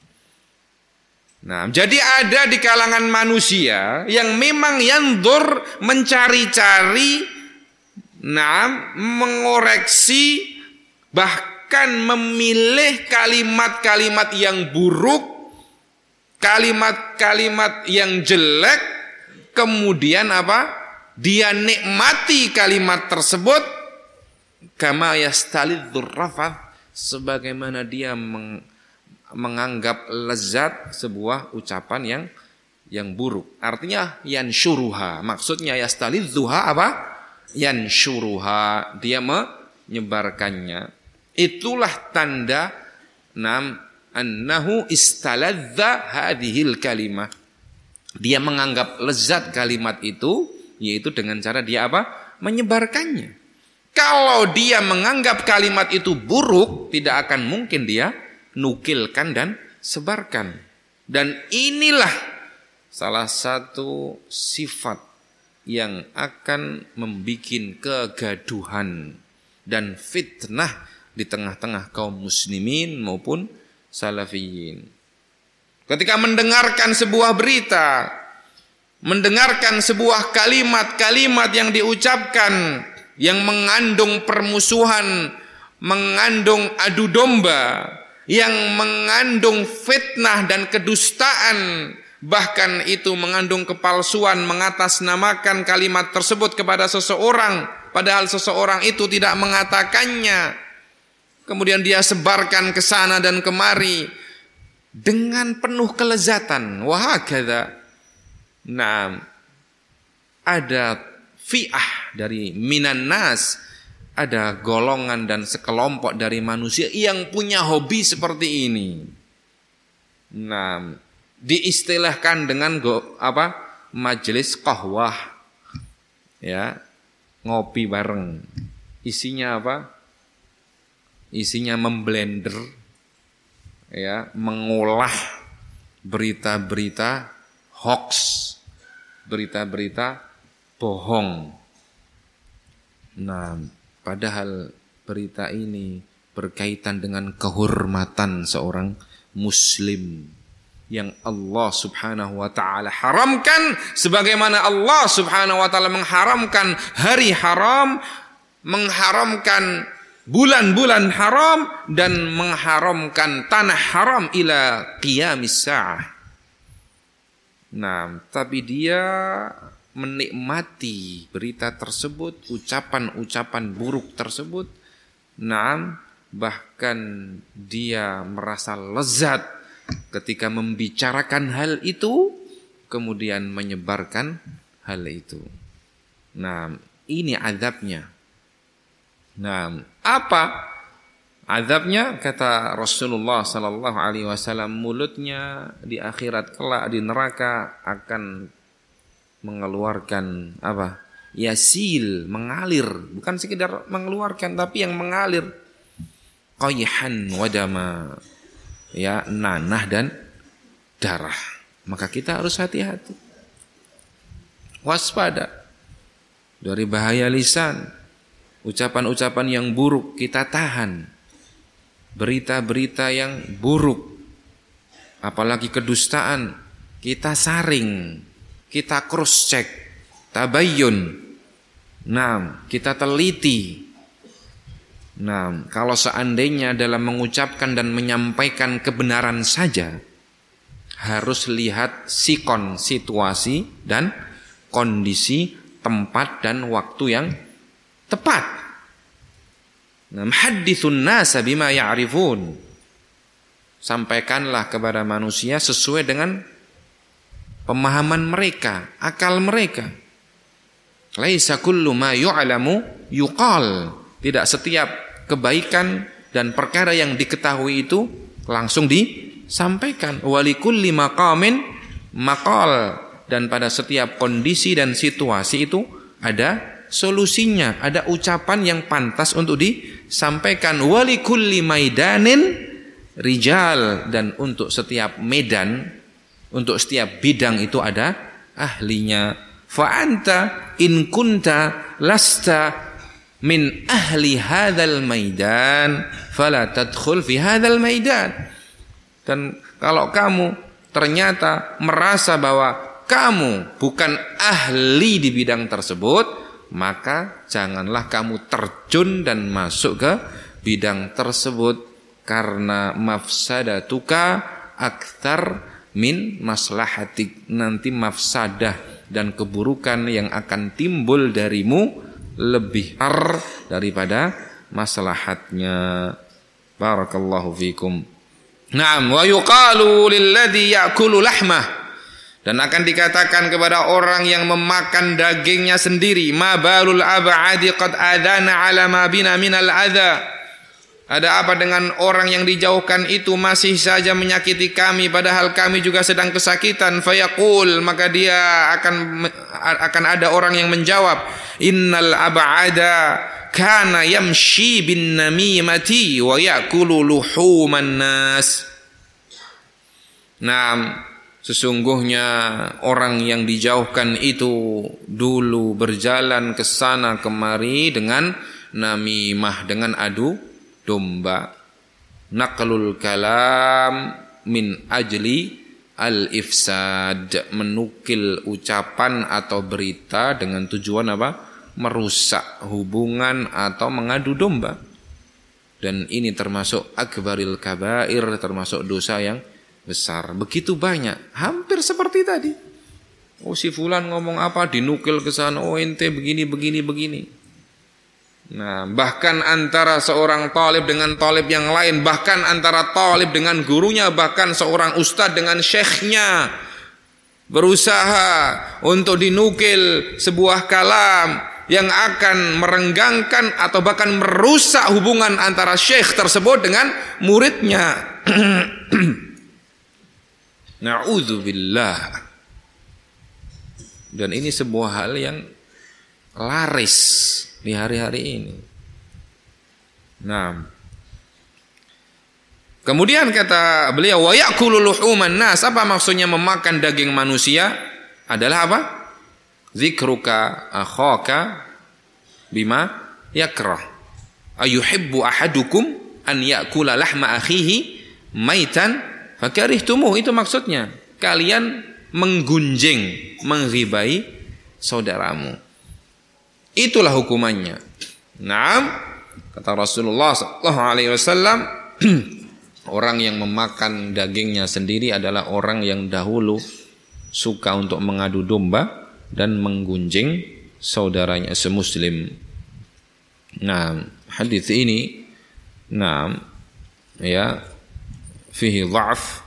Nah, jadi ada di kalangan manusia yang memang yandur, mencari-cari, nah, mengoreksi, bahkan memilih kalimat-kalimat yang buruk, kalimat-kalimat yang jelek, kemudian apa? Dia nikmati kalimat tersebut, kama yastalidzur rafath, sebagaimana dia menganggap lezat sebuah ucapan yang buruk. Artinya yansyuruha. Maksudnya yastalidzuha apa? Yansyuruha. Dia menyebarkannya. Itulah tanda annahu istaladza hadhil kalimah. Dia menganggap lezat kalimat itu, yaitu dengan cara dia apa? Menyebarkannya. Kalau dia menganggap kalimat itu buruk, tidak akan mungkin dia nukilkan dan sebarkan. Dan inilah salah satu sifat yang akan membuat kegaduhan dan fitnah di tengah-tengah kaum muslimin maupun salafiyin. Ketika mendengarkan sebuah berita, mendengarkan sebuah kalimat-kalimat yang diucapkan yang mengandung permusuhan, mengandung adu domba, yang mengandung fitnah dan kedustaan, bahkan itu mengandung kepalsuan, mengatasnamakan kalimat tersebut kepada seseorang, padahal seseorang itu tidak mengatakannya. Kemudian dia sebarkan ke sana dan kemari dengan penuh kelezatan. Wahakadha. Nah, ada fi'ah dari minan nas, ada golongan dan sekelompok dari manusia yang punya hobi seperti ini. Nah, diistilahkan dengan majelis qahwah, ya, ngopi bareng. Isinya apa? Isinya memblender, ya, mengolah berita-berita hoax, berita-berita bohong. Nah, padahal berita ini berkaitan dengan kehormatan seorang muslim yang Allah Subhanahu wa taala haramkan, sebagaimana Allah Subhanahu wa taala mengharamkan hari haram, mengharamkan bulan-bulan haram, dan mengharamkan tanah haram ila qiyamis sa'ah. Nah, tapi dia menikmati berita tersebut, ucapan-ucapan buruk tersebut. Nah, bahkan dia merasa lezat ketika membicarakan hal itu, kemudian menyebarkan hal itu. Nah, ini azabnya. Nah, apa azabnya? Kata Rasulullah sallallahu alaihi wasallam, mulutnya di akhirat kelak di neraka akan mengeluarkan apa? Yasil, mengalir, bukan sekedar mengeluarkan tapi yang mengalir. Qayhan wadama, ya, nanah dan darah. Maka kita harus hati-hati, waspada dari bahaya lisan. Ucapan-ucapan yang buruk kita tahan, berita-berita yang buruk, apalagi kedustaan, kita saring, kita cross check, tabayyun. Nah, kita teliti. Nah, kalau seandainya dalam mengucapkan dan menyampaikan kebenaran saja, harus lihat sikon, situasi dan kondisi, tempat dan waktu yang tepat. Nah, hadithun nasa bima ya'rifun. Sampaikanlah kepada manusia sesuai dengan pemahaman mereka, akal mereka. Laisa kullu ma yu'lamu yuqal. Tidak setiap kebaikan dan perkara yang diketahui itu langsung disampaikan. Walikulli maqamin maqal. Dan pada setiap kondisi dan situasi itu ada solusinya, ada ucapan yang pantas untuk disampaikan. Walikulli maidanin rijal. Dan untuk setiap medan, untuk setiap bidang itu ada ahlinya. Fa anta in kunta lasta min ahli hadzal maidan fala tadkhul fi hadzal maidan. Dan kalau kamu ternyata merasa bahwa kamu bukan ahli di bidang tersebut, maka janganlah kamu terjun dan masuk ke bidang tersebut, karena mafsadatuka aktsar min maslahatik, nanti mafsadah dan keburukan yang akan timbul darimu lebih daripada maslahatnya. Barakallahu fikum. Naam, wa yuqalu lilladzi ya'kulu lahmah, dan akan dikatakan kepada orang yang memakan dagingnya sendiri, ma balul ab'adi qad adana ala ma bina minal adza. Ada apa dengan orang yang dijauhkan itu masih saja menyakiti kami padahal kami juga sedang kesakitan? Fayaqul, maka dia akan ada orang yang menjawab, innal ab'ada kana yamshi bin namimati wa ya'kulu luhuman nas. Nah, sesungguhnya orang yang dijauhkan itu dulu berjalan ke sana kemari dengan namimah, dengan adu domba. Naqlul kalam min ajli al-ifsad, menukil ucapan atau berita dengan tujuan apa? Merusak hubungan atau mengadu domba. Dan ini termasuk akbaril kabair, termasuk dosa yang besar. Begitu banyak, hampir seperti tadi. Oh, si fulan ngomong apa, dinukil ke sana, oh ente begini. Nah, bahkan antara seorang talib dengan talib yang lain, bahkan antara talib dengan gurunya, bahkan seorang ustadz dengan syekhnya, berusaha untuk dinukil sebuah kalam yang akan merenggangkan atau bahkan merusak hubungan antara syekh tersebut dengan muridnya. Na'udzubillah. Dan ini sebuah hal yang laris di hari-hari ini. Nah, kemudian kata beliau, wa ya'kulu luhuman nas. Apa maksudnya memakan daging manusia? Adalah apa? Zikruka akhaka bima yakrah. Ayuhibbu ahadukum an ya'kula lahma akhihi maitan fakarihtumuh. Itu maksudnya, kalian menggunjing, menghibai saudaramu. Itulah hukumannya. Naam, kata Rasulullah sallallahu alaihi wasallam, orang yang memakan dagingnya sendiri adalah orang yang dahulu suka untuk mengadu domba dan menggunjing saudaranya semuslim. Nah, hadis ini ya fihi dha'f.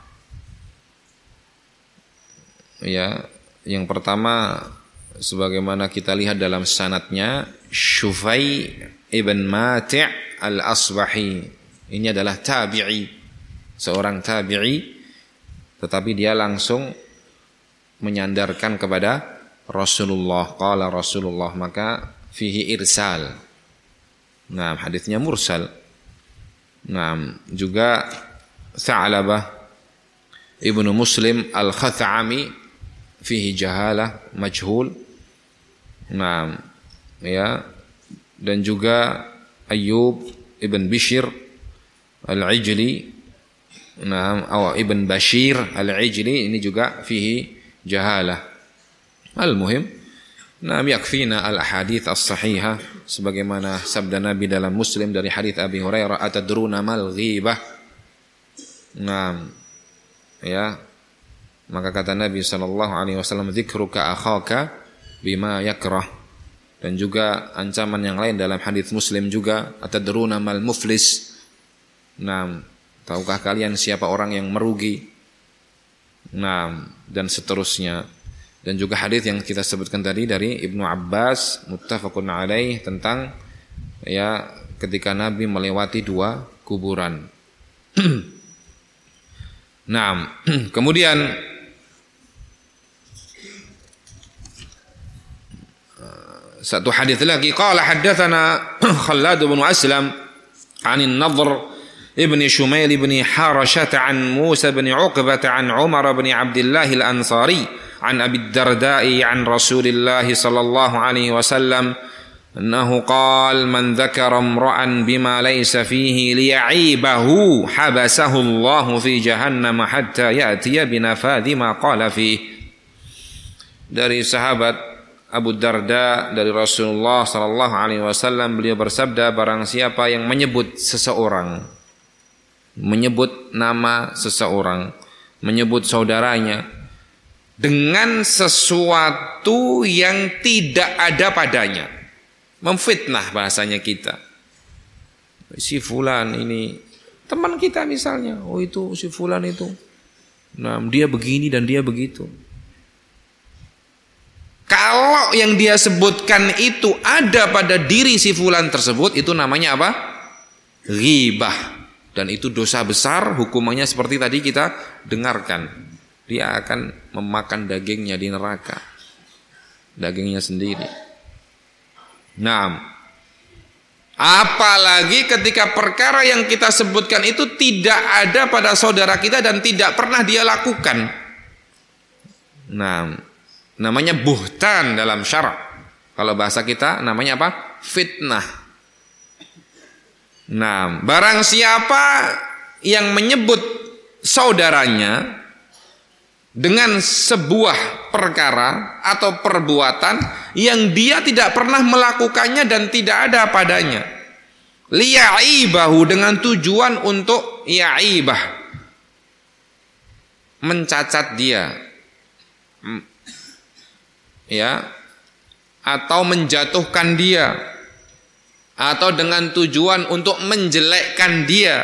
Ya, yang pertama sebagaimana kita lihat dalam sanadnya, Syufai ibn Mati' al-Asbahi. Ini adalah tabi'i, seorang tabi'i, tetapi dia langsung menyandarkan kepada Rasulullah, qala Rasulullah, maka fihi irsal. Nah, hadisnya mursal. Nah, juga Tha'labah ibnu Muslim al-Khath'ami fihi jahalah, majhul. Nah, ya, dan juga Ayyub ibn Bishr al-Ijli, nah, atau ibn Bashir al-Ijli, ini juga fihi jahalah. Al-muhim, yakfina al-ahadits as-sahihah, sebagaimana sabda Nabi dalam Muslim dari hadits Abi Hurairah, atadruna mal ghibah. Nah, ya, maka kata Nabi sallallahu alaihi wasallam, dzikruka akhaka bima yakrah. Dan juga ancaman yang lain dalam hadits Muslim juga, atadruna mal muflis. Nah, tahukah kalian siapa orang yang merugi? Nah, dan seterusnya. Dan juga hadis yang kita sebutkan tadi dari Ibnu Abbas, muttafaqun alaih, tentang ya ketika Nabi melewati 2 kuburan. Nah, kemudian satu hadis lagi, qala haddatsana Khallad bin Aslam 'an an-Nadhr ibn Shumail ibn Harashah 'an Musa bin Uqbah 'an Umar bin Abdullah al-Ansari عن أبي الدرداء عن رسول الله صلى الله عليه وسلم أنه قال من ذكر امرأ بما ليس فيه ليعيبه حبسه الله في جهنم حتى يأتي بنفاذ ما قال فيه. Dari sahabat Abu Darda dari Rasulullah sallallahu alaihi wasallam, beliau bersabda, barang siapa yang menyebut seseorang, menyebut nama seseorang, menyebut saudaranya dengan sesuatu yang tidak ada padanya. Memfitnah bahasanya kita. Si fulan ini teman kita misalnya, oh itu si fulan itu, nah dia begini dan dia begitu. Kalau yang dia sebutkan itu ada pada diri si fulan tersebut, itu namanya apa? Ghibah. Dan itu dosa besar, hukumannya seperti tadi kita dengarkan. Dia akan memakan dagingnya di neraka, dagingnya sendiri. Nah, apalagi ketika perkara yang kita sebutkan itu tidak ada pada saudara kita dan tidak pernah dia lakukan. Nah, namanya buhtan dalam syarak. Kalau bahasa kita namanya apa? Fitnah. Nah, barang siapa yang menyebut saudaranya dengan sebuah perkara atau perbuatan yang dia tidak pernah melakukannya dan tidak ada padanya, liyaibahu, dengan tujuan untuk yaibah, mencacat dia, ya, atau menjatuhkan dia, atau dengan tujuan untuk menjelekkan dia,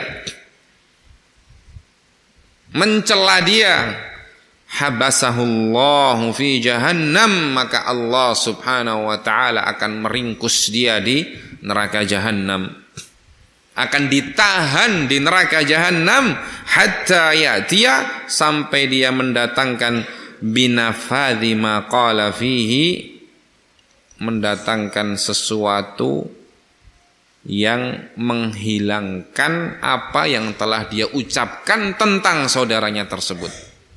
mencela dia, habasahullahu fi jahannam, maka Allah subhanahu wa ta'ala akan meringkus dia di neraka jahannam, akan ditahan di neraka jahannam, hatta ya'tiya, sampai dia mendatangkan binafadhi ma qala fihi, mendatangkan sesuatu yang menghilangkan apa yang telah dia ucapkan tentang saudaranya tersebut.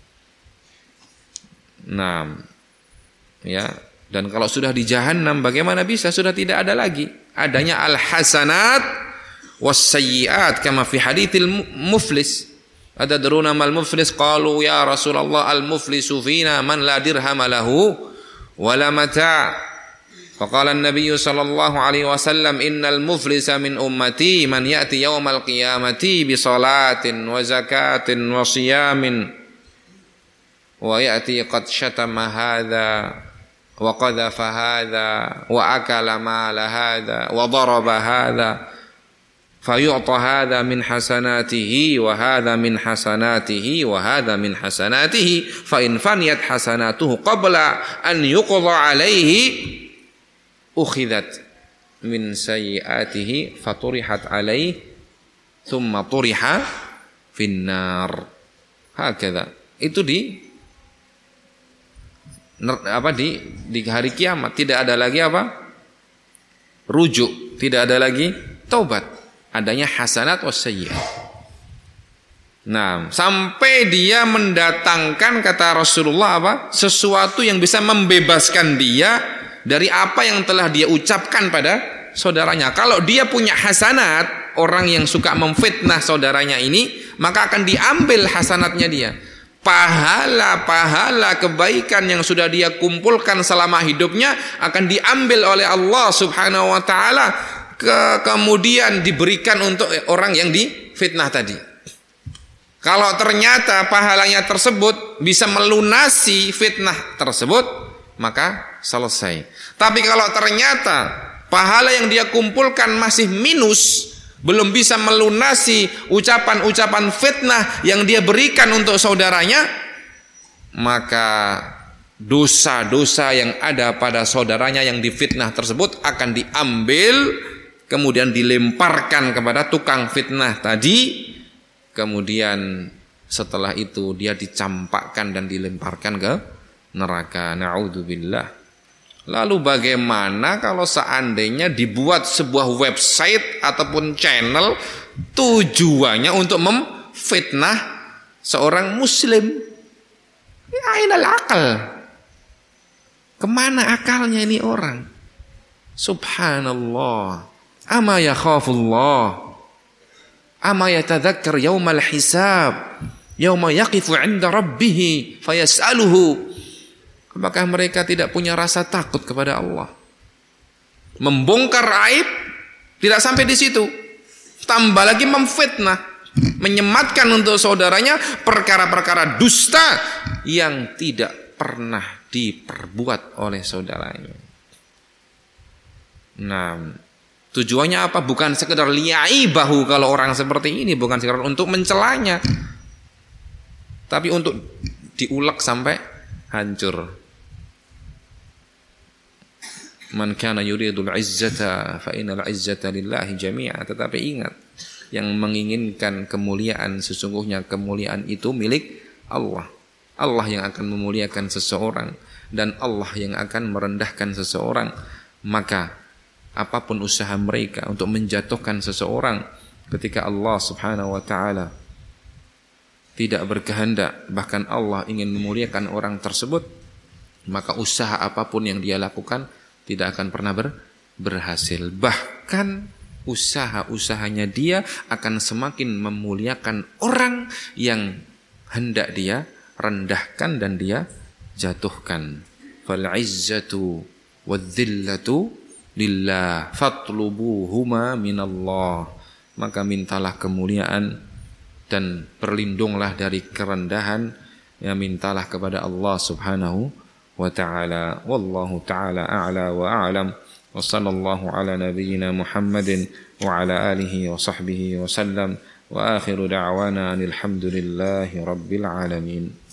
Nah, ya, dan kalau sudah di jahannam bagaimana bisa sudah tidak ada lagi adanya al-hasanat was-sayyi'at, kama fi haditsil muflis. Atadruna mal muflis? Qalu ya Rasulullah, al-muflisu fina man la dirham lahu wa la mata'. Faqala an-nabiy sallallahu alaihi wasallam, innal muflisa min ummati man ya'ti yaumal qiyamati bi salatin wa zakatin wa siyamin wa ya'ti qad syatama hadha wa qadhafa hadha wa akala mala hadha wa daraba hadha fayu'ta hadha min hasanatihi wa hadha min hasanatihi wa hadha min hasanatihi fa in faniyat hasanatuhu qabla an yuqda alaihi ukhidat min sayyiatihi faturihat alaihi thumma turiha finnar. Hakadha. Itu di hari kiamat tidak ada lagi apa? Rujuk, tidak ada lagi taubat. Adanya hasanat wassayyi'at. Nah, sampai dia mendatangkan, kata Rasulullah, apa? Sesuatu yang bisa membebaskan dia dari apa yang telah dia ucapkan pada saudaranya. Kalau dia punya hasanat, orang yang suka memfitnah saudaranya ini, maka akan diambil hasanatnya dia. Pahala-pahala kebaikan yang sudah dia kumpulkan selama hidupnya akan diambil oleh Allah subhanahu wa ta'ala, kemudian diberikan untuk orang yang difitnah tadi. Kalau ternyata pahalanya tersebut bisa melunasi fitnah tersebut, maka selesai. Tapi kalau ternyata pahala yang dia kumpulkan masih minus, belum bisa melunasi ucapan-ucapan fitnah yang dia berikan untuk saudaranya, maka dosa-dosa yang ada pada saudaranya yang difitnah tersebut akan diambil, kemudian dilemparkan kepada tukang fitnah tadi, kemudian setelah itu dia dicampakkan dan dilemparkan ke neraka. Na'udzubillah. Lalu bagaimana kalau seandainya dibuat sebuah website ataupun channel tujuannya untuk memfitnah seorang muslim? Ainal akal? Kemana akalnya ini orang? Subhanallah. Ama yakhafullah, ama yatadzakkar yaumal hisab, yauma yaqifu 'inda rabbih fayas'aluhu. Apakah mereka tidak punya rasa takut kepada Allah? Membongkar aib tidak sampai di situ, tambah lagi memfitnah. menyematkan untuk saudaranya perkara-perkara dusta yang tidak pernah diperbuat oleh saudaranya. Nah, tujuannya apa? Bukan sekedar li'aibahu kalau orang seperti ini, bukan sekedar untuk mencelanya, tapi untuk diulek sampai hancur. Man kana yuridul izzata fa innal izzata lillahi jami'a. Tetapi ingat, yang menginginkan kemuliaan, sesungguhnya kemuliaan itu milik Allah. Allah yang akan memuliakan seseorang dan Allah yang akan merendahkan seseorang. Maka apapun usaha mereka untuk menjatuhkan seseorang, ketika Allah Subhanahu wa taala tidak berkehendak, bahkan Allah ingin memuliakan orang tersebut, maka usaha apapun yang dia lakukan tidak akan pernah berhasil. Bahkan usaha-usahanya dia akan semakin memuliakan orang yang hendak dia rendahkan dan dia jatuhkan. Fal izzatu wadh-dhillatu lillah fatlubuhuma minallah. Maka mintalah kemuliaan dan berlindunglah dari kerendahan, ya mintalah kepada Allah Subhanahu wa ta'ala. Wallahu ta'ala a'la wa a'lam. Wa sallallahu ala nabiyyina Muhammadin wa ala alihi wa sahbihi wa sallam. Wa akhiru da'wana alhamdulillahi rabbil alamin.